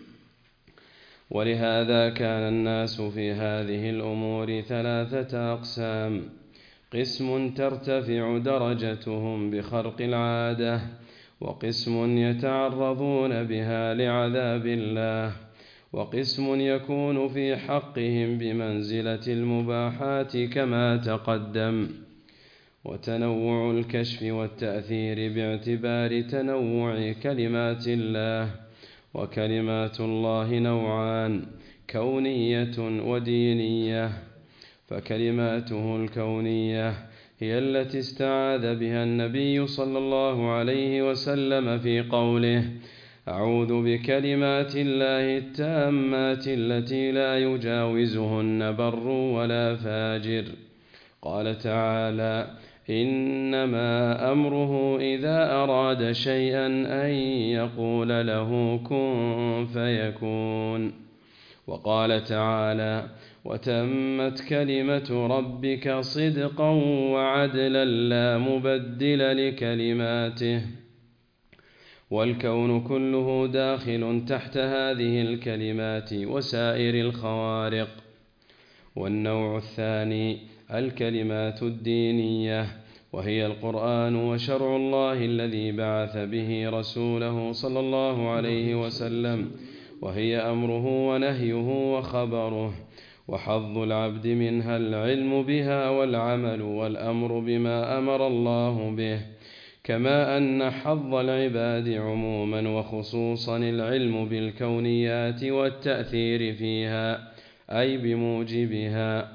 ولهذا كان الناس في هذه الأمور ثلاثة أقسام: قسم ترتفع درجتهم بخرق العادة، وقسم يتعرضون بها لعذاب الله، وقسم يكون في حقهم بمنزلة المباحات كما تقدم. وتنوع الكشف والتأثير باعتبار تنوع كلمات الله، وكلمات الله نوعان: كونية ودينية. فكلماته الكونية هي التي استعاذ بها النبي صلى الله عليه وسلم في قوله: أعوذ بكلمات الله التامات التي لا يجاوزهن بر ولا فاجر. قال تعالى: إنما أمره إذا أراد شيئا أن يقول له كن فيكون. وقال تعالى: وتمت كلمة ربك صدقا وعدلا لا مبدل لكلماته. والكون كله داخل تحت هذه الكلمات وسائر الخوارق. والنوع الثاني الكلمات الدينية، وهي القرآن وشرع الله الذي بعث به رسوله صلى الله عليه وسلم، وهي أمره ونهيه وخبره، وحظ العبد منها العلم بها والعمل والأمر بما أمر الله به، كما أن حظ العباد عموما وخصوصا العلم بالكونيات والتأثير فيها أي بموجبها.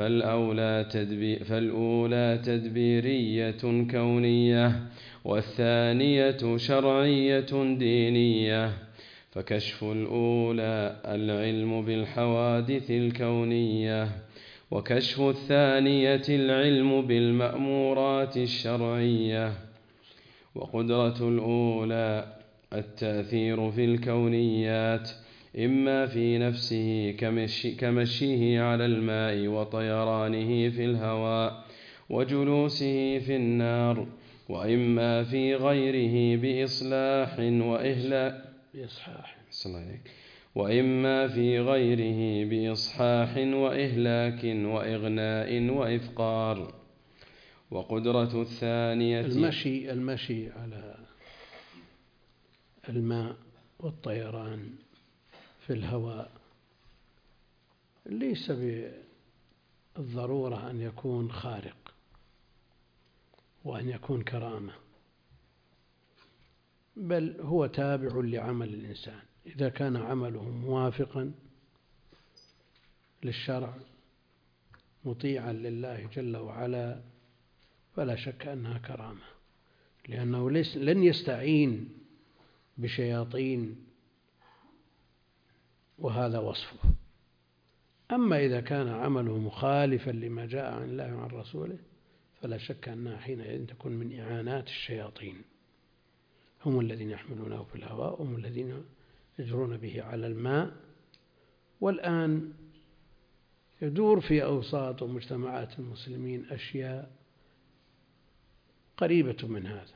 فالأولى تدبيرية كونية، والثانية شرعية دينية. فكشف الأولى العلم بالحوادث الكونية، وكشف الثانية العلم بالمأمورات الشرعية. وقدرة الأولى التأثير في الكونيات، إما في نفسه كمشيه على الماء وطيرانه في الهواء وجلوسه في النار، وإما في غيره بإصلاح وإهلاك وإغناء وإفقار. وقدرة الثانية المشي على الماء والطيران في الهواء ليس بالضرورة أن يكون خارق وأن يكون كرامة، بل هو تابع لعمل الإنسان. إذا كان عمله موافقا للشرع مطيعا لله جل وعلا فلا شك أنها كرامة، لأنه لن يستعين بشياطين وهذا وصفه، أما إذا كان عمله مخالفا لما جاء عن الله وعن رسوله فلا شك أنها حينئذ تكون من إعانات الشياطين، هم الذين يحملونه في الهواء، هم الذين يجرون به على الماء. والآن يدور في أوساط ومجتمعات المسلمين أشياء قريبة من هذا،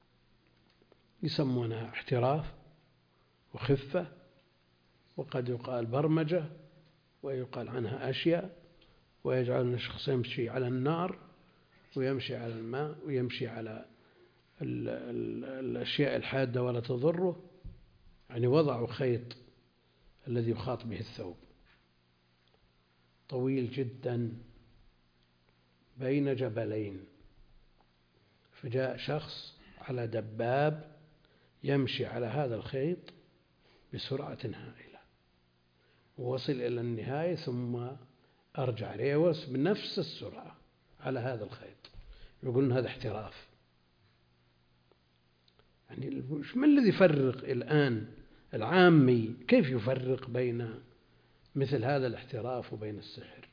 يسمونها احتراف وخفة، وقد يقال برمجة، ويقال عنها أشياء، ويجعلون الشخص يمشي على النار ويمشي على الماء ويمشي على الأشياء الحادة ولا تضره. يعني وضعوا خيط الذي يخاط به الثوب طويل جدا بين جبلين، فجاء شخص على دباب يمشي على هذا الخيط بسرعة هائلة ووصل إلى النهاية ثم أرجع ريوس بنفس السرعة على هذا الخيط. يقولون هذا احتراف. يعني ما الذي يفرق الآن العامي؟ كيف يفرق بين مثل هذا الاحتراف وبين السحر؟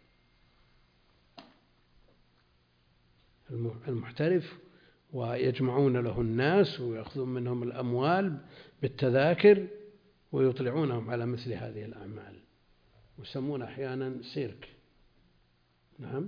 المحترف ويجمعون له الناس ويأخذون منهم الأموال بالتذاكر ويطلعونهم على مثل هذه الأعمال، ويسمون أحيانا سيرك. نعم.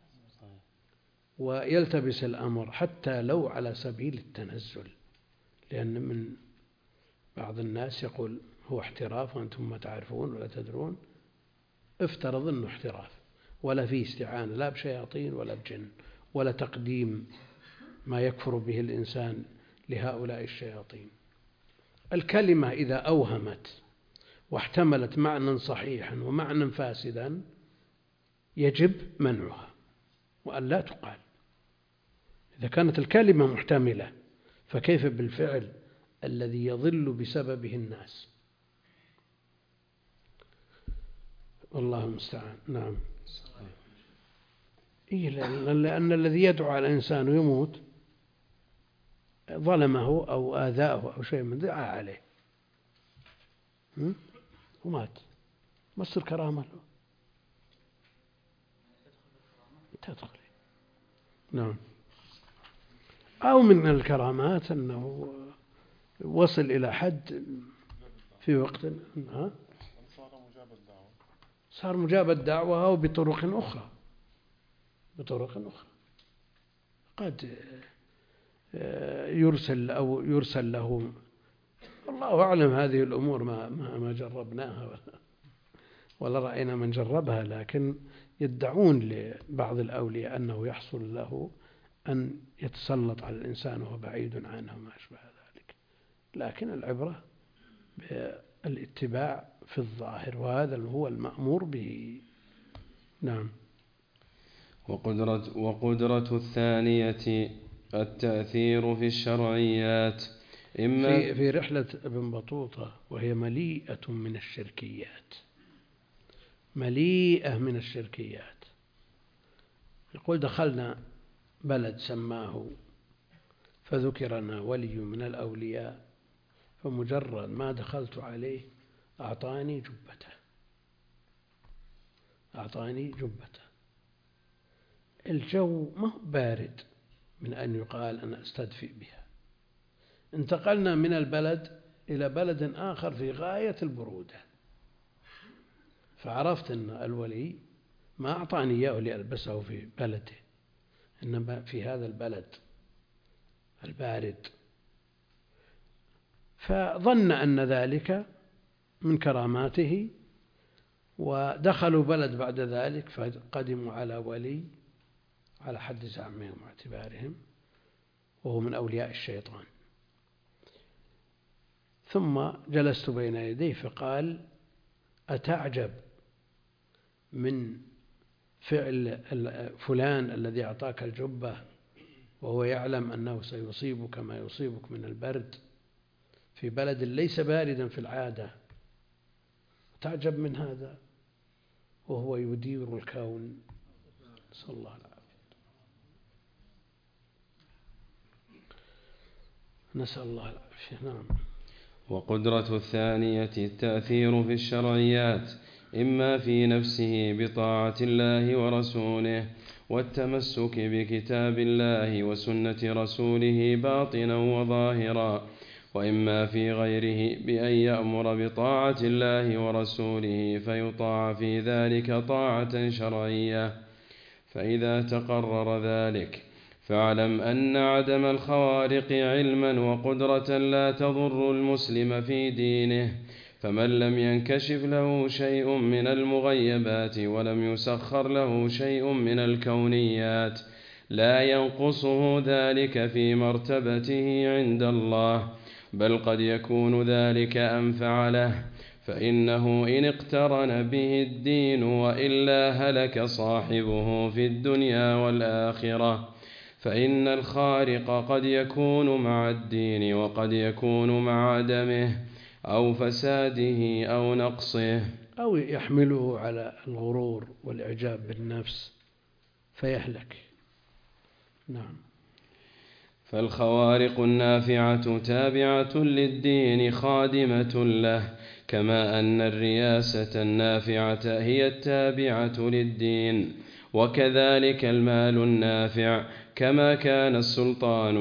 ويلتبس الأمر حتى لو على سبيل التنزل، لأن من بعض الناس يقول هو احتراف وأنتم ما تعرفون ولا تدرون. افترض أنه احتراف ولا فيه استعانة لا بشياطين ولا بجن ولا تقديم ما يكفر به الإنسان لهؤلاء الشياطين. الكلمة إذا أوهمت واحتملت معنى صحيحا ومعنى فاسدا يجب منعها وأن لا تقال. إذا كانت الكلمة محتملة فكيف بالفعل الذي يضل بسببه الناس؟ والله المستعان. نعم. لأن الذي يدعو على الإنسان ويموت ظلمه أو آذاه أو شيء من ذلك عليه ومات، ما تصير كرامة له؟ تدخل. نعم. أو من الكرامات أنه وصل إلى حد في وقت صار مجاب الدعوة أو بطرق أخرى قد يرسل له. الله أعلم، هذه الأمور ما جربناها ولا رأينا من جربها، لكن يدعون لبعض الأولياء أنه يحصل له أن يتسلط على الإنسان وهو بعيد عنه ما أشبه ذلك. لكن العبرة بالاتباع في الظاهر، وهذا هو المأمور به. نعم. وقدرة الثانية التأثير في الشرعيات، إما في رحلة ابن بطوطة، وهي مليئة من الشركيات. يقول دخلنا بلد سماه فذكرنا ولي من الأولياء، فمجرد ما دخلت عليه أعطاني جبته. الجو ما هو بارد من أن يقال أنا أستدفئ بها. انتقلنا من البلد إلى بلد آخر في غاية البرودة، فعرفت أن الولي ما أعطاني إياه لألبسه في بلده، إنما في هذا البلد البارد. فظن أن ذلك من كراماته، ودخلوا بلد بعد ذلك فقدموا على ولي على حد زعمهم واعتبارهم، وهو من أولياء الشيطان. ثم جلست بين يديه فقال أتعجب من فعل فلان الذي أعطاك الجبة وهو يعلم أنه سيصيبك ما يصيبك من البرد في بلد ليس باردا في العادة، تعجب من هذا وهو يدير الكون. نسأل الله العافية. نسأل الله العافية. نعم. وقدرة الثانية التأثير في الشرعيات، إما في نفسه بطاعة الله ورسوله والتمسك بكتاب الله وسنة رسوله باطنا وظاهرا، وإما في غيره بأن يأمر بطاعة الله ورسوله فيطاع في ذلك طاعة شرعية. فإذا تقرر ذلك فاعلم أن عدم الخوارق علما وقدرة لا تضر المسلم في دينه، فمن لم ينكشف له شيء من المغيبات ولم يسخر له شيء من الكونيات لا ينقصه ذلك في مرتبته عند الله، بل قد يكون ذلك أنفع له، فإنه إن اقترن به الدين وإلا هلك صاحبه في الدنيا والآخرة. فإن الخارق قد يكون مع الدين وقد يكون مع عدمه أو فساده أو نقصه، أو يحمله على الغرور والإعجاب بالنفس فيهلك. نعم. فالخوارق النافعة تابعة للدين خادمة له، كما أن الرياسة النافعة هي التابعة للدين، وكذلك المال النافع، كما كان السلطان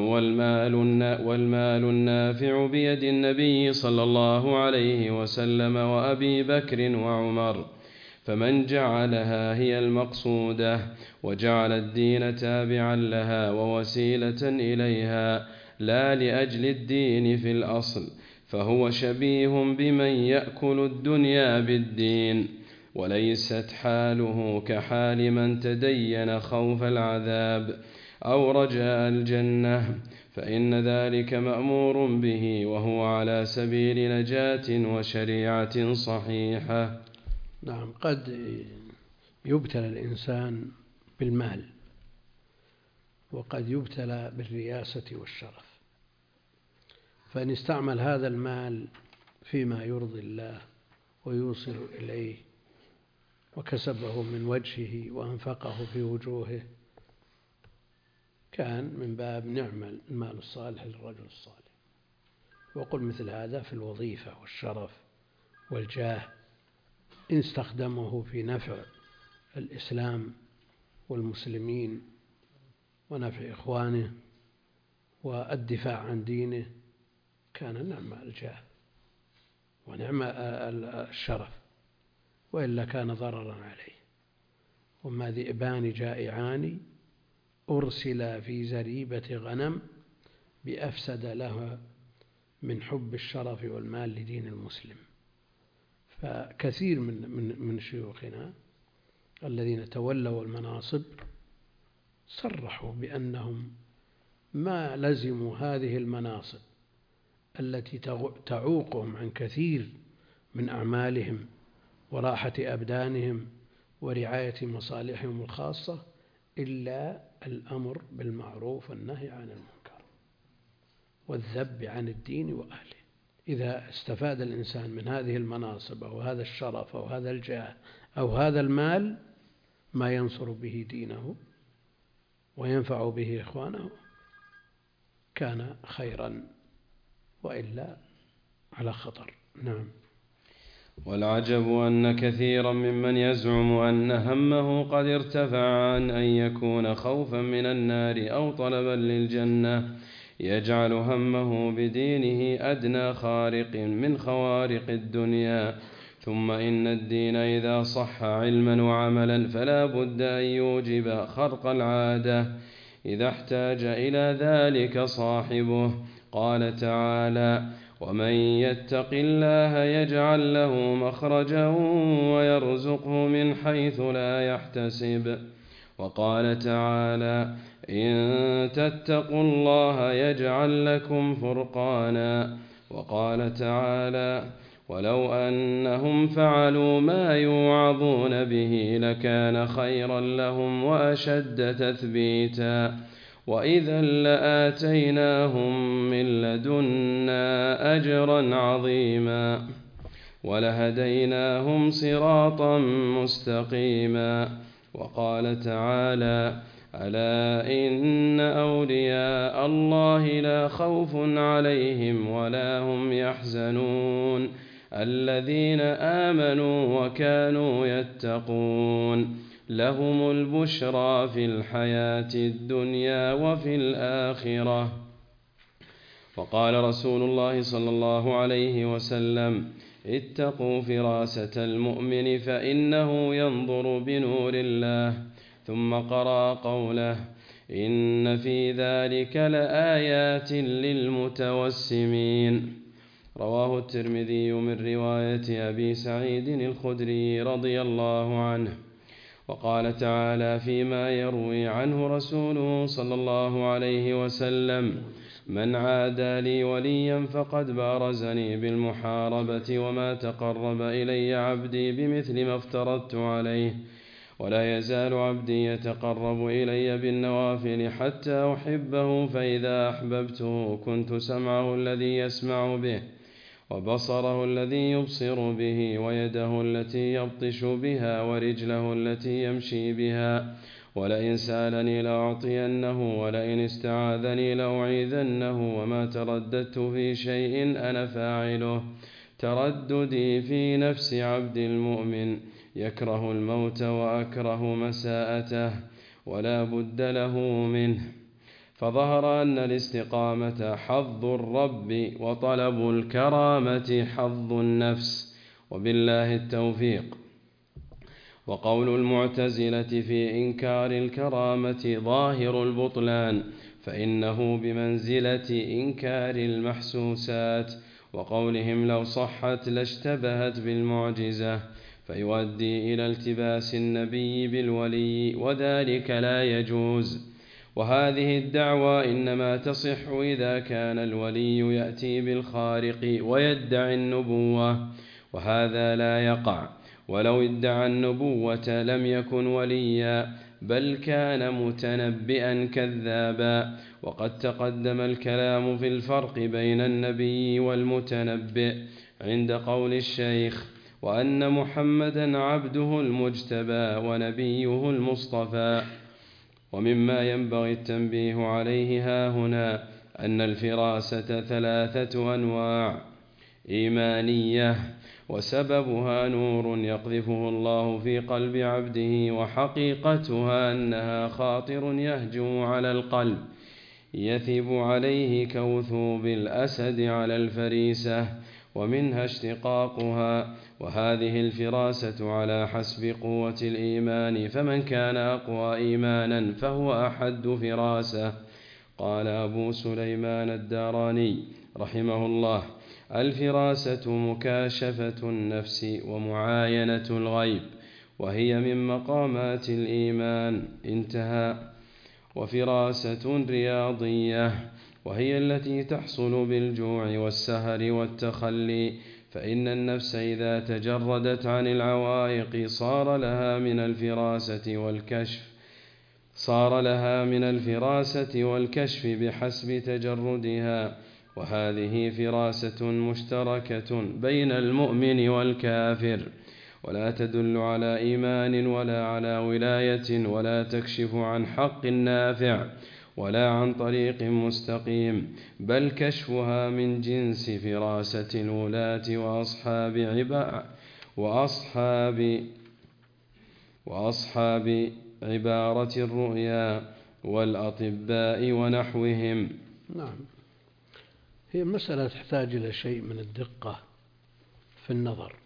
والمال النافع بيد النبي صلى الله عليه وسلم وأبي بكر وعمر، فمن جعلها هي المقصودة وجعل الدين تابعا لها ووسيلة إليها لا لأجل الدين في الأصل، فهو شبيه بمن يأكل الدنيا بالدين، وليست حاله كحال من تدين خوف العذاب أو رجاء الجنة، فإن ذلك مأمور به وهو على سبيل نجاة وشريعة صحيحة. نعم. قد يبتلى الإنسان بالمال، وقد يبتلى بالرياسة والشرف، فإن استعمل هذا المال فيما يرضي الله ويوصل إليه وكسبه من وجهه وأنفقه في وجوهه كان من باب نعم المال الصالح للرجل الصالح. وقل مثل هذا في الوظيفة والشرف والجاه، إن استخدمه في نفع الإسلام والمسلمين ونفع إخوانه والدفاع عن دينه كان نعم الجاه ونعم الشرف، وإلا كان ضررا عليه. وما ذئبان جائعان أرسلا في زريبة غنم بأفسد لها من حب الشرف والمال لدين المسلم. فكثير من شيوخنا الذين تولوا المناصب صرحوا بأنهم ما لزموا هذه المناصب التي تعوقهم عن كثير من أعمالهم وراحة أبدانهم ورعاية مصالحهم الخاصة إلا الأمر بالمعروف والنهي عن المنكر والذب عن الدين وأهله. إذا استفاد الإنسان من هذه المناصب أو هذا الشرف أو هذا الجاه أو هذا المال ما ينصر به دينه وينفع به إخوانه كان خيرا، وإلا على خطر. نعم. والعجب أن كثيرا ممن يزعم أن همه قد ارتفع عن أن يكون خوفا من النار أو طلبا للجنة يجعل همه بدينه أدنى خارق من خوارق الدنيا. ثم إن الدين إذا صح علما وعملا فلا بد أن يوجب خرق العادة إذا احتاج إلى ذلك صاحبه. قال تعالى: ومن يتق الله يجعل له مخرجا ويرزقه من حيث لا يحتسب. وقال تعالى: إن تتقوا الله يجعل لكم فرقانا. وقال تعالى: ولو أنهم فعلوا ما يوعظون به لكان خيرا لهم وأشد تثبيتا وإذا لآتيناهم من لدنا أجرا عظيما ولهديناهم صراطا مستقيما. وقال تعالى: ألا إن أولياء الله لا خوف عليهم ولا هم يحزنون الذين آمنوا وكانوا يتقون لهم البشرى في الحياة الدنيا وفي الآخرة. وقال رسول الله صلى الله عليه وسلم: اتقوا فراسة المؤمن فإنه ينظر بنور الله. ثم قرأ قوله: إن في ذلك لآيات للمتوسمين. رواه الترمذي من رواية أبي سعيد الخدري رضي الله عنه. وقال تعالى فيما يروي عنه رسوله صلى الله عليه وسلم: من عادى لي وليا فقد بارزني بالمحاربة وما تقرب إلي عبدي بمثل ما افترضت عليه ولا يزال عبدي يتقرب إلي بالنوافل حتى أحبه فإذا أحببته كنت سمعه الذي يسمع به وبصره الذي يبصر به ويده التي يبطش بها ورجله التي يمشي بها ولئن سألني لأعطينه ولئن استعاذني لأعيذنه وما ترددت في شيء أنا فاعله ترددي في نفس عبد المؤمن يكره الموت وأكره مساءته ولا بد له منه. فظهر أن الاستقامة حظ الرب وطلب الكرامة حظ النفس، وبالله التوفيق. وقول المعتزلة في إنكار الكرامة ظاهر البطلان، فإنه بمنزلة إنكار المحسوسات، وقولهم لو صحت لاشتبهت بالمعجزة، فيؤدي إلى التباس النبي بالولي، وذلك لا يجوز. وهذه الدعوى إنما تصح إذا كان الولي يأتي بالخارق ويدعي النبوة، وهذا لا يقع. ولو ادعى النبوة لم يكن وليا، بل كان متنبئا كذابا. وقد تقدم الكلام في الفرق بين النبي والمتنبئ عند قول الشيخ: وأن محمدا عبده المجتبى ونبيه المصطفى. ومما ينبغي التنبيه عليه هاهنا أن الفراسة 3 أنواع: إيمانية، وسببها نور يقذفه الله في قلب عبده، وحقيقتها أنها خاطر يهجم على القلب يثب عليه كوثوب الأسد على الفريسة، ومنها اشتقاقها. وهذه الفراسة على حسب قوة الإيمان، فمن كان أقوى إيمانا فهو أحد فراسة. قال أبو سليمان الداراني رحمه الله: الفراسة مكاشفة النفس ومعاينة الغيب، وهي من مقامات الإيمان. انتهى. وفراسة رياضية، وهي التي تحصل بالجوع والسهر والتخلي، فإن النفس إذا تجردت عن العوائق صار لها من الفراسة والكشف بحسب تجردها. وهذه فراسة مشتركة بين المؤمن والكافر، ولا تدل على إيمان ولا على ولاية، ولا تكشف عن حق نافع ولا عن طريق مستقيم، بل كشفها من جنس فراسة الولاة وأصحاب عبارة الرؤيا والأطباء ونحوهم. نعم، هي مسألة تحتاج إلى شيء من الدقة في النظر،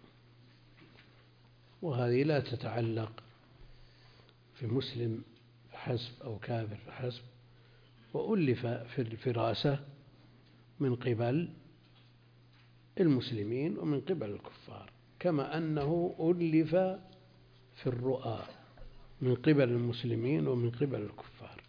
وهذه لا تتعلق في مسلم فحسب أو كافر فحسب، وألف في الفراسة من قبل المسلمين ومن قبل الكفار، كما أنه ألف في الرؤى من قبل المسلمين ومن قبل الكفار.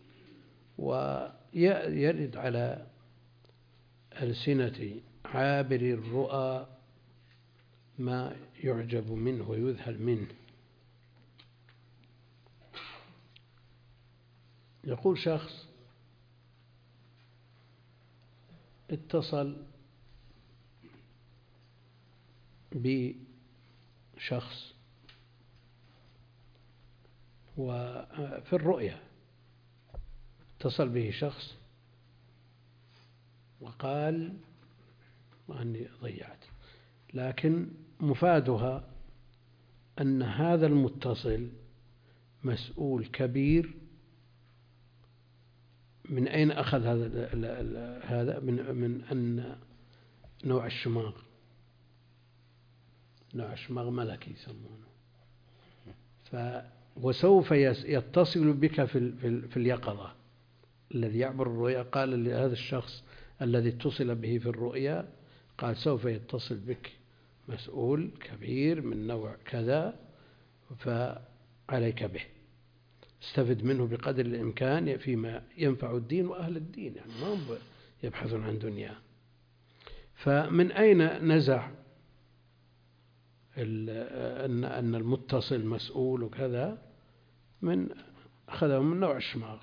ويرد على ألسنة عابر الرؤى ما يعجب منه ويذهل منه. يقول شخص اتصل بشخص وفي الرؤيا اتصل به شخص وقال: وأني ضيعت، لكن مفادها أن هذا المتصل مسؤول كبير. من أين أخذ هذا من أن نوع الشماغ ملكي يسمونه، وسوف يتصل بك في اليقظة. الذي يعبر الرؤيا قال لهذا الشخص الذي اتصل به في الرؤيا، قال سوف يتصل بك مسؤول كبير من نوع كذا، فعليك به، استفد منه بقدر الإمكان فيما ينفع الدين وأهل الدين، يعني ما هم يبحثون عن دنيا. فمن أين نزع أن المتصل مسؤول وكذا؟ أخذه من نوع الشماغ.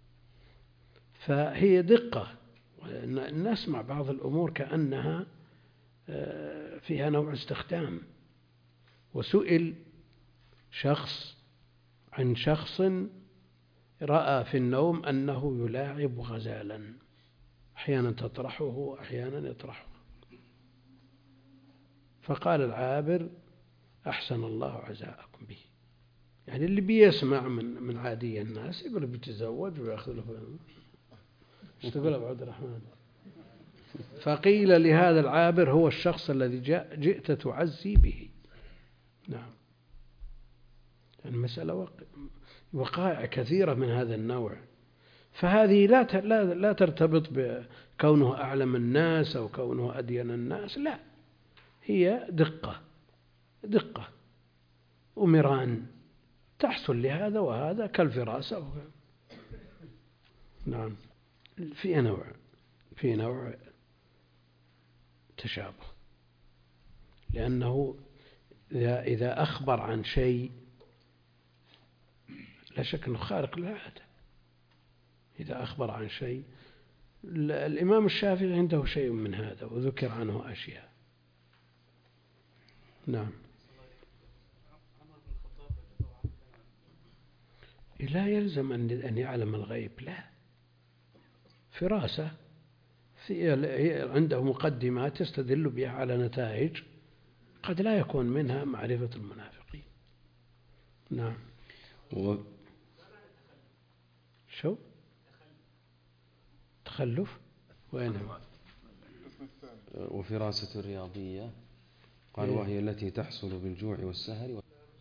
فهي دقة، نسمع بعض الأمور كأنها فيها نوع استخدام. وسئل شخص عن شخص رأى في النوم أنه يلاعب غزالا، أحيانا تطرحه وأحيانا يطرحه، فقال العابر: أحسن الله عزاءكم به. يعني اللي بيسمع من عادي الناس يقول بيتزوج ويأخذ له، ايش تقول أبو عبد الرحمن؟ فقيل لهذا العابر: هو الشخص الذي جئت تعزي به. نعم، المسألة وقائع كثيرة من هذا النوع. فهذه لا ترتبط بكونه أعلم الناس أو كونه أدين الناس، لا، هي دقة ومران تحصل لهذا وهذا كالفراسة. نعم، في نوع تشابه، لأنه إذا أخبر عن شيء لا شك أنه خارق للعادة. إذا أخبر عن شيء، الإمام الشافعي عنده شيء من هذا وذكر عنه أشياء. نعم، لا يلزم أن يعلم الغيب، لا، فراسة عنده مقدمات يستدل بها على نتائج قد لا يكون منها معرفة المنافقين. نعم. شو تخلف؟ وين هو؟ وفراسة الرياضية قال وهي التي تحصل بالجوع والسهر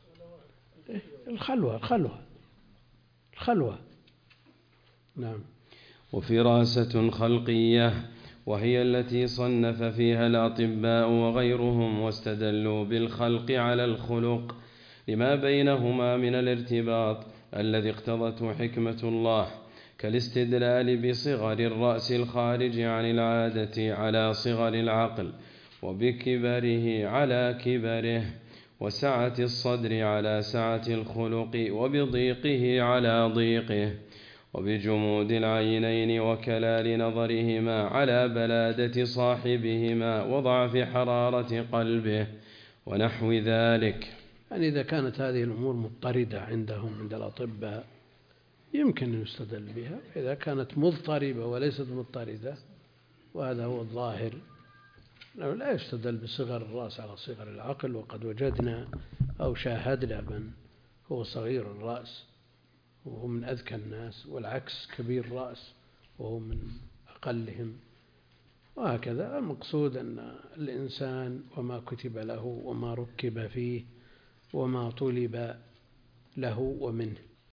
الخلوة. نعم. وفراسة خلقية وهي التي صنف فيها الأطباء وغيرهم واستدلوا بالخلق على الخلق لما بينهما من الارتباط الذي اقتضته حكمة الله، كالاستدلال بصغر الرأس الخارج عن العادة على صغر العقل، وبكبره على كبره، وسعة الصدر على سعة الخلق، وبضيقه على ضيقه، وبجمود العينين وكلال نظرهما على بلادة صاحبهما وضعف حرارة قلبه ونحو ذلك. يعني إذا كانت هذه الأمور مضطردة عندهم عند الأطباء يمكن أن يستدل بها. إذا كانت مضطربة وليست مضطردة، وهذا هو الظاهر، لا يستدل بصغر الرأس على صغر العقل. وقد وجدنا أو شاهدنا من هو صغير الرأس وهو من أذكى الناس، والعكس كبير الرأس وهو من أقلهم، وهكذا. المقصود أن الإنسان وما كتب له وما ركب فيه وما طلب له ومنه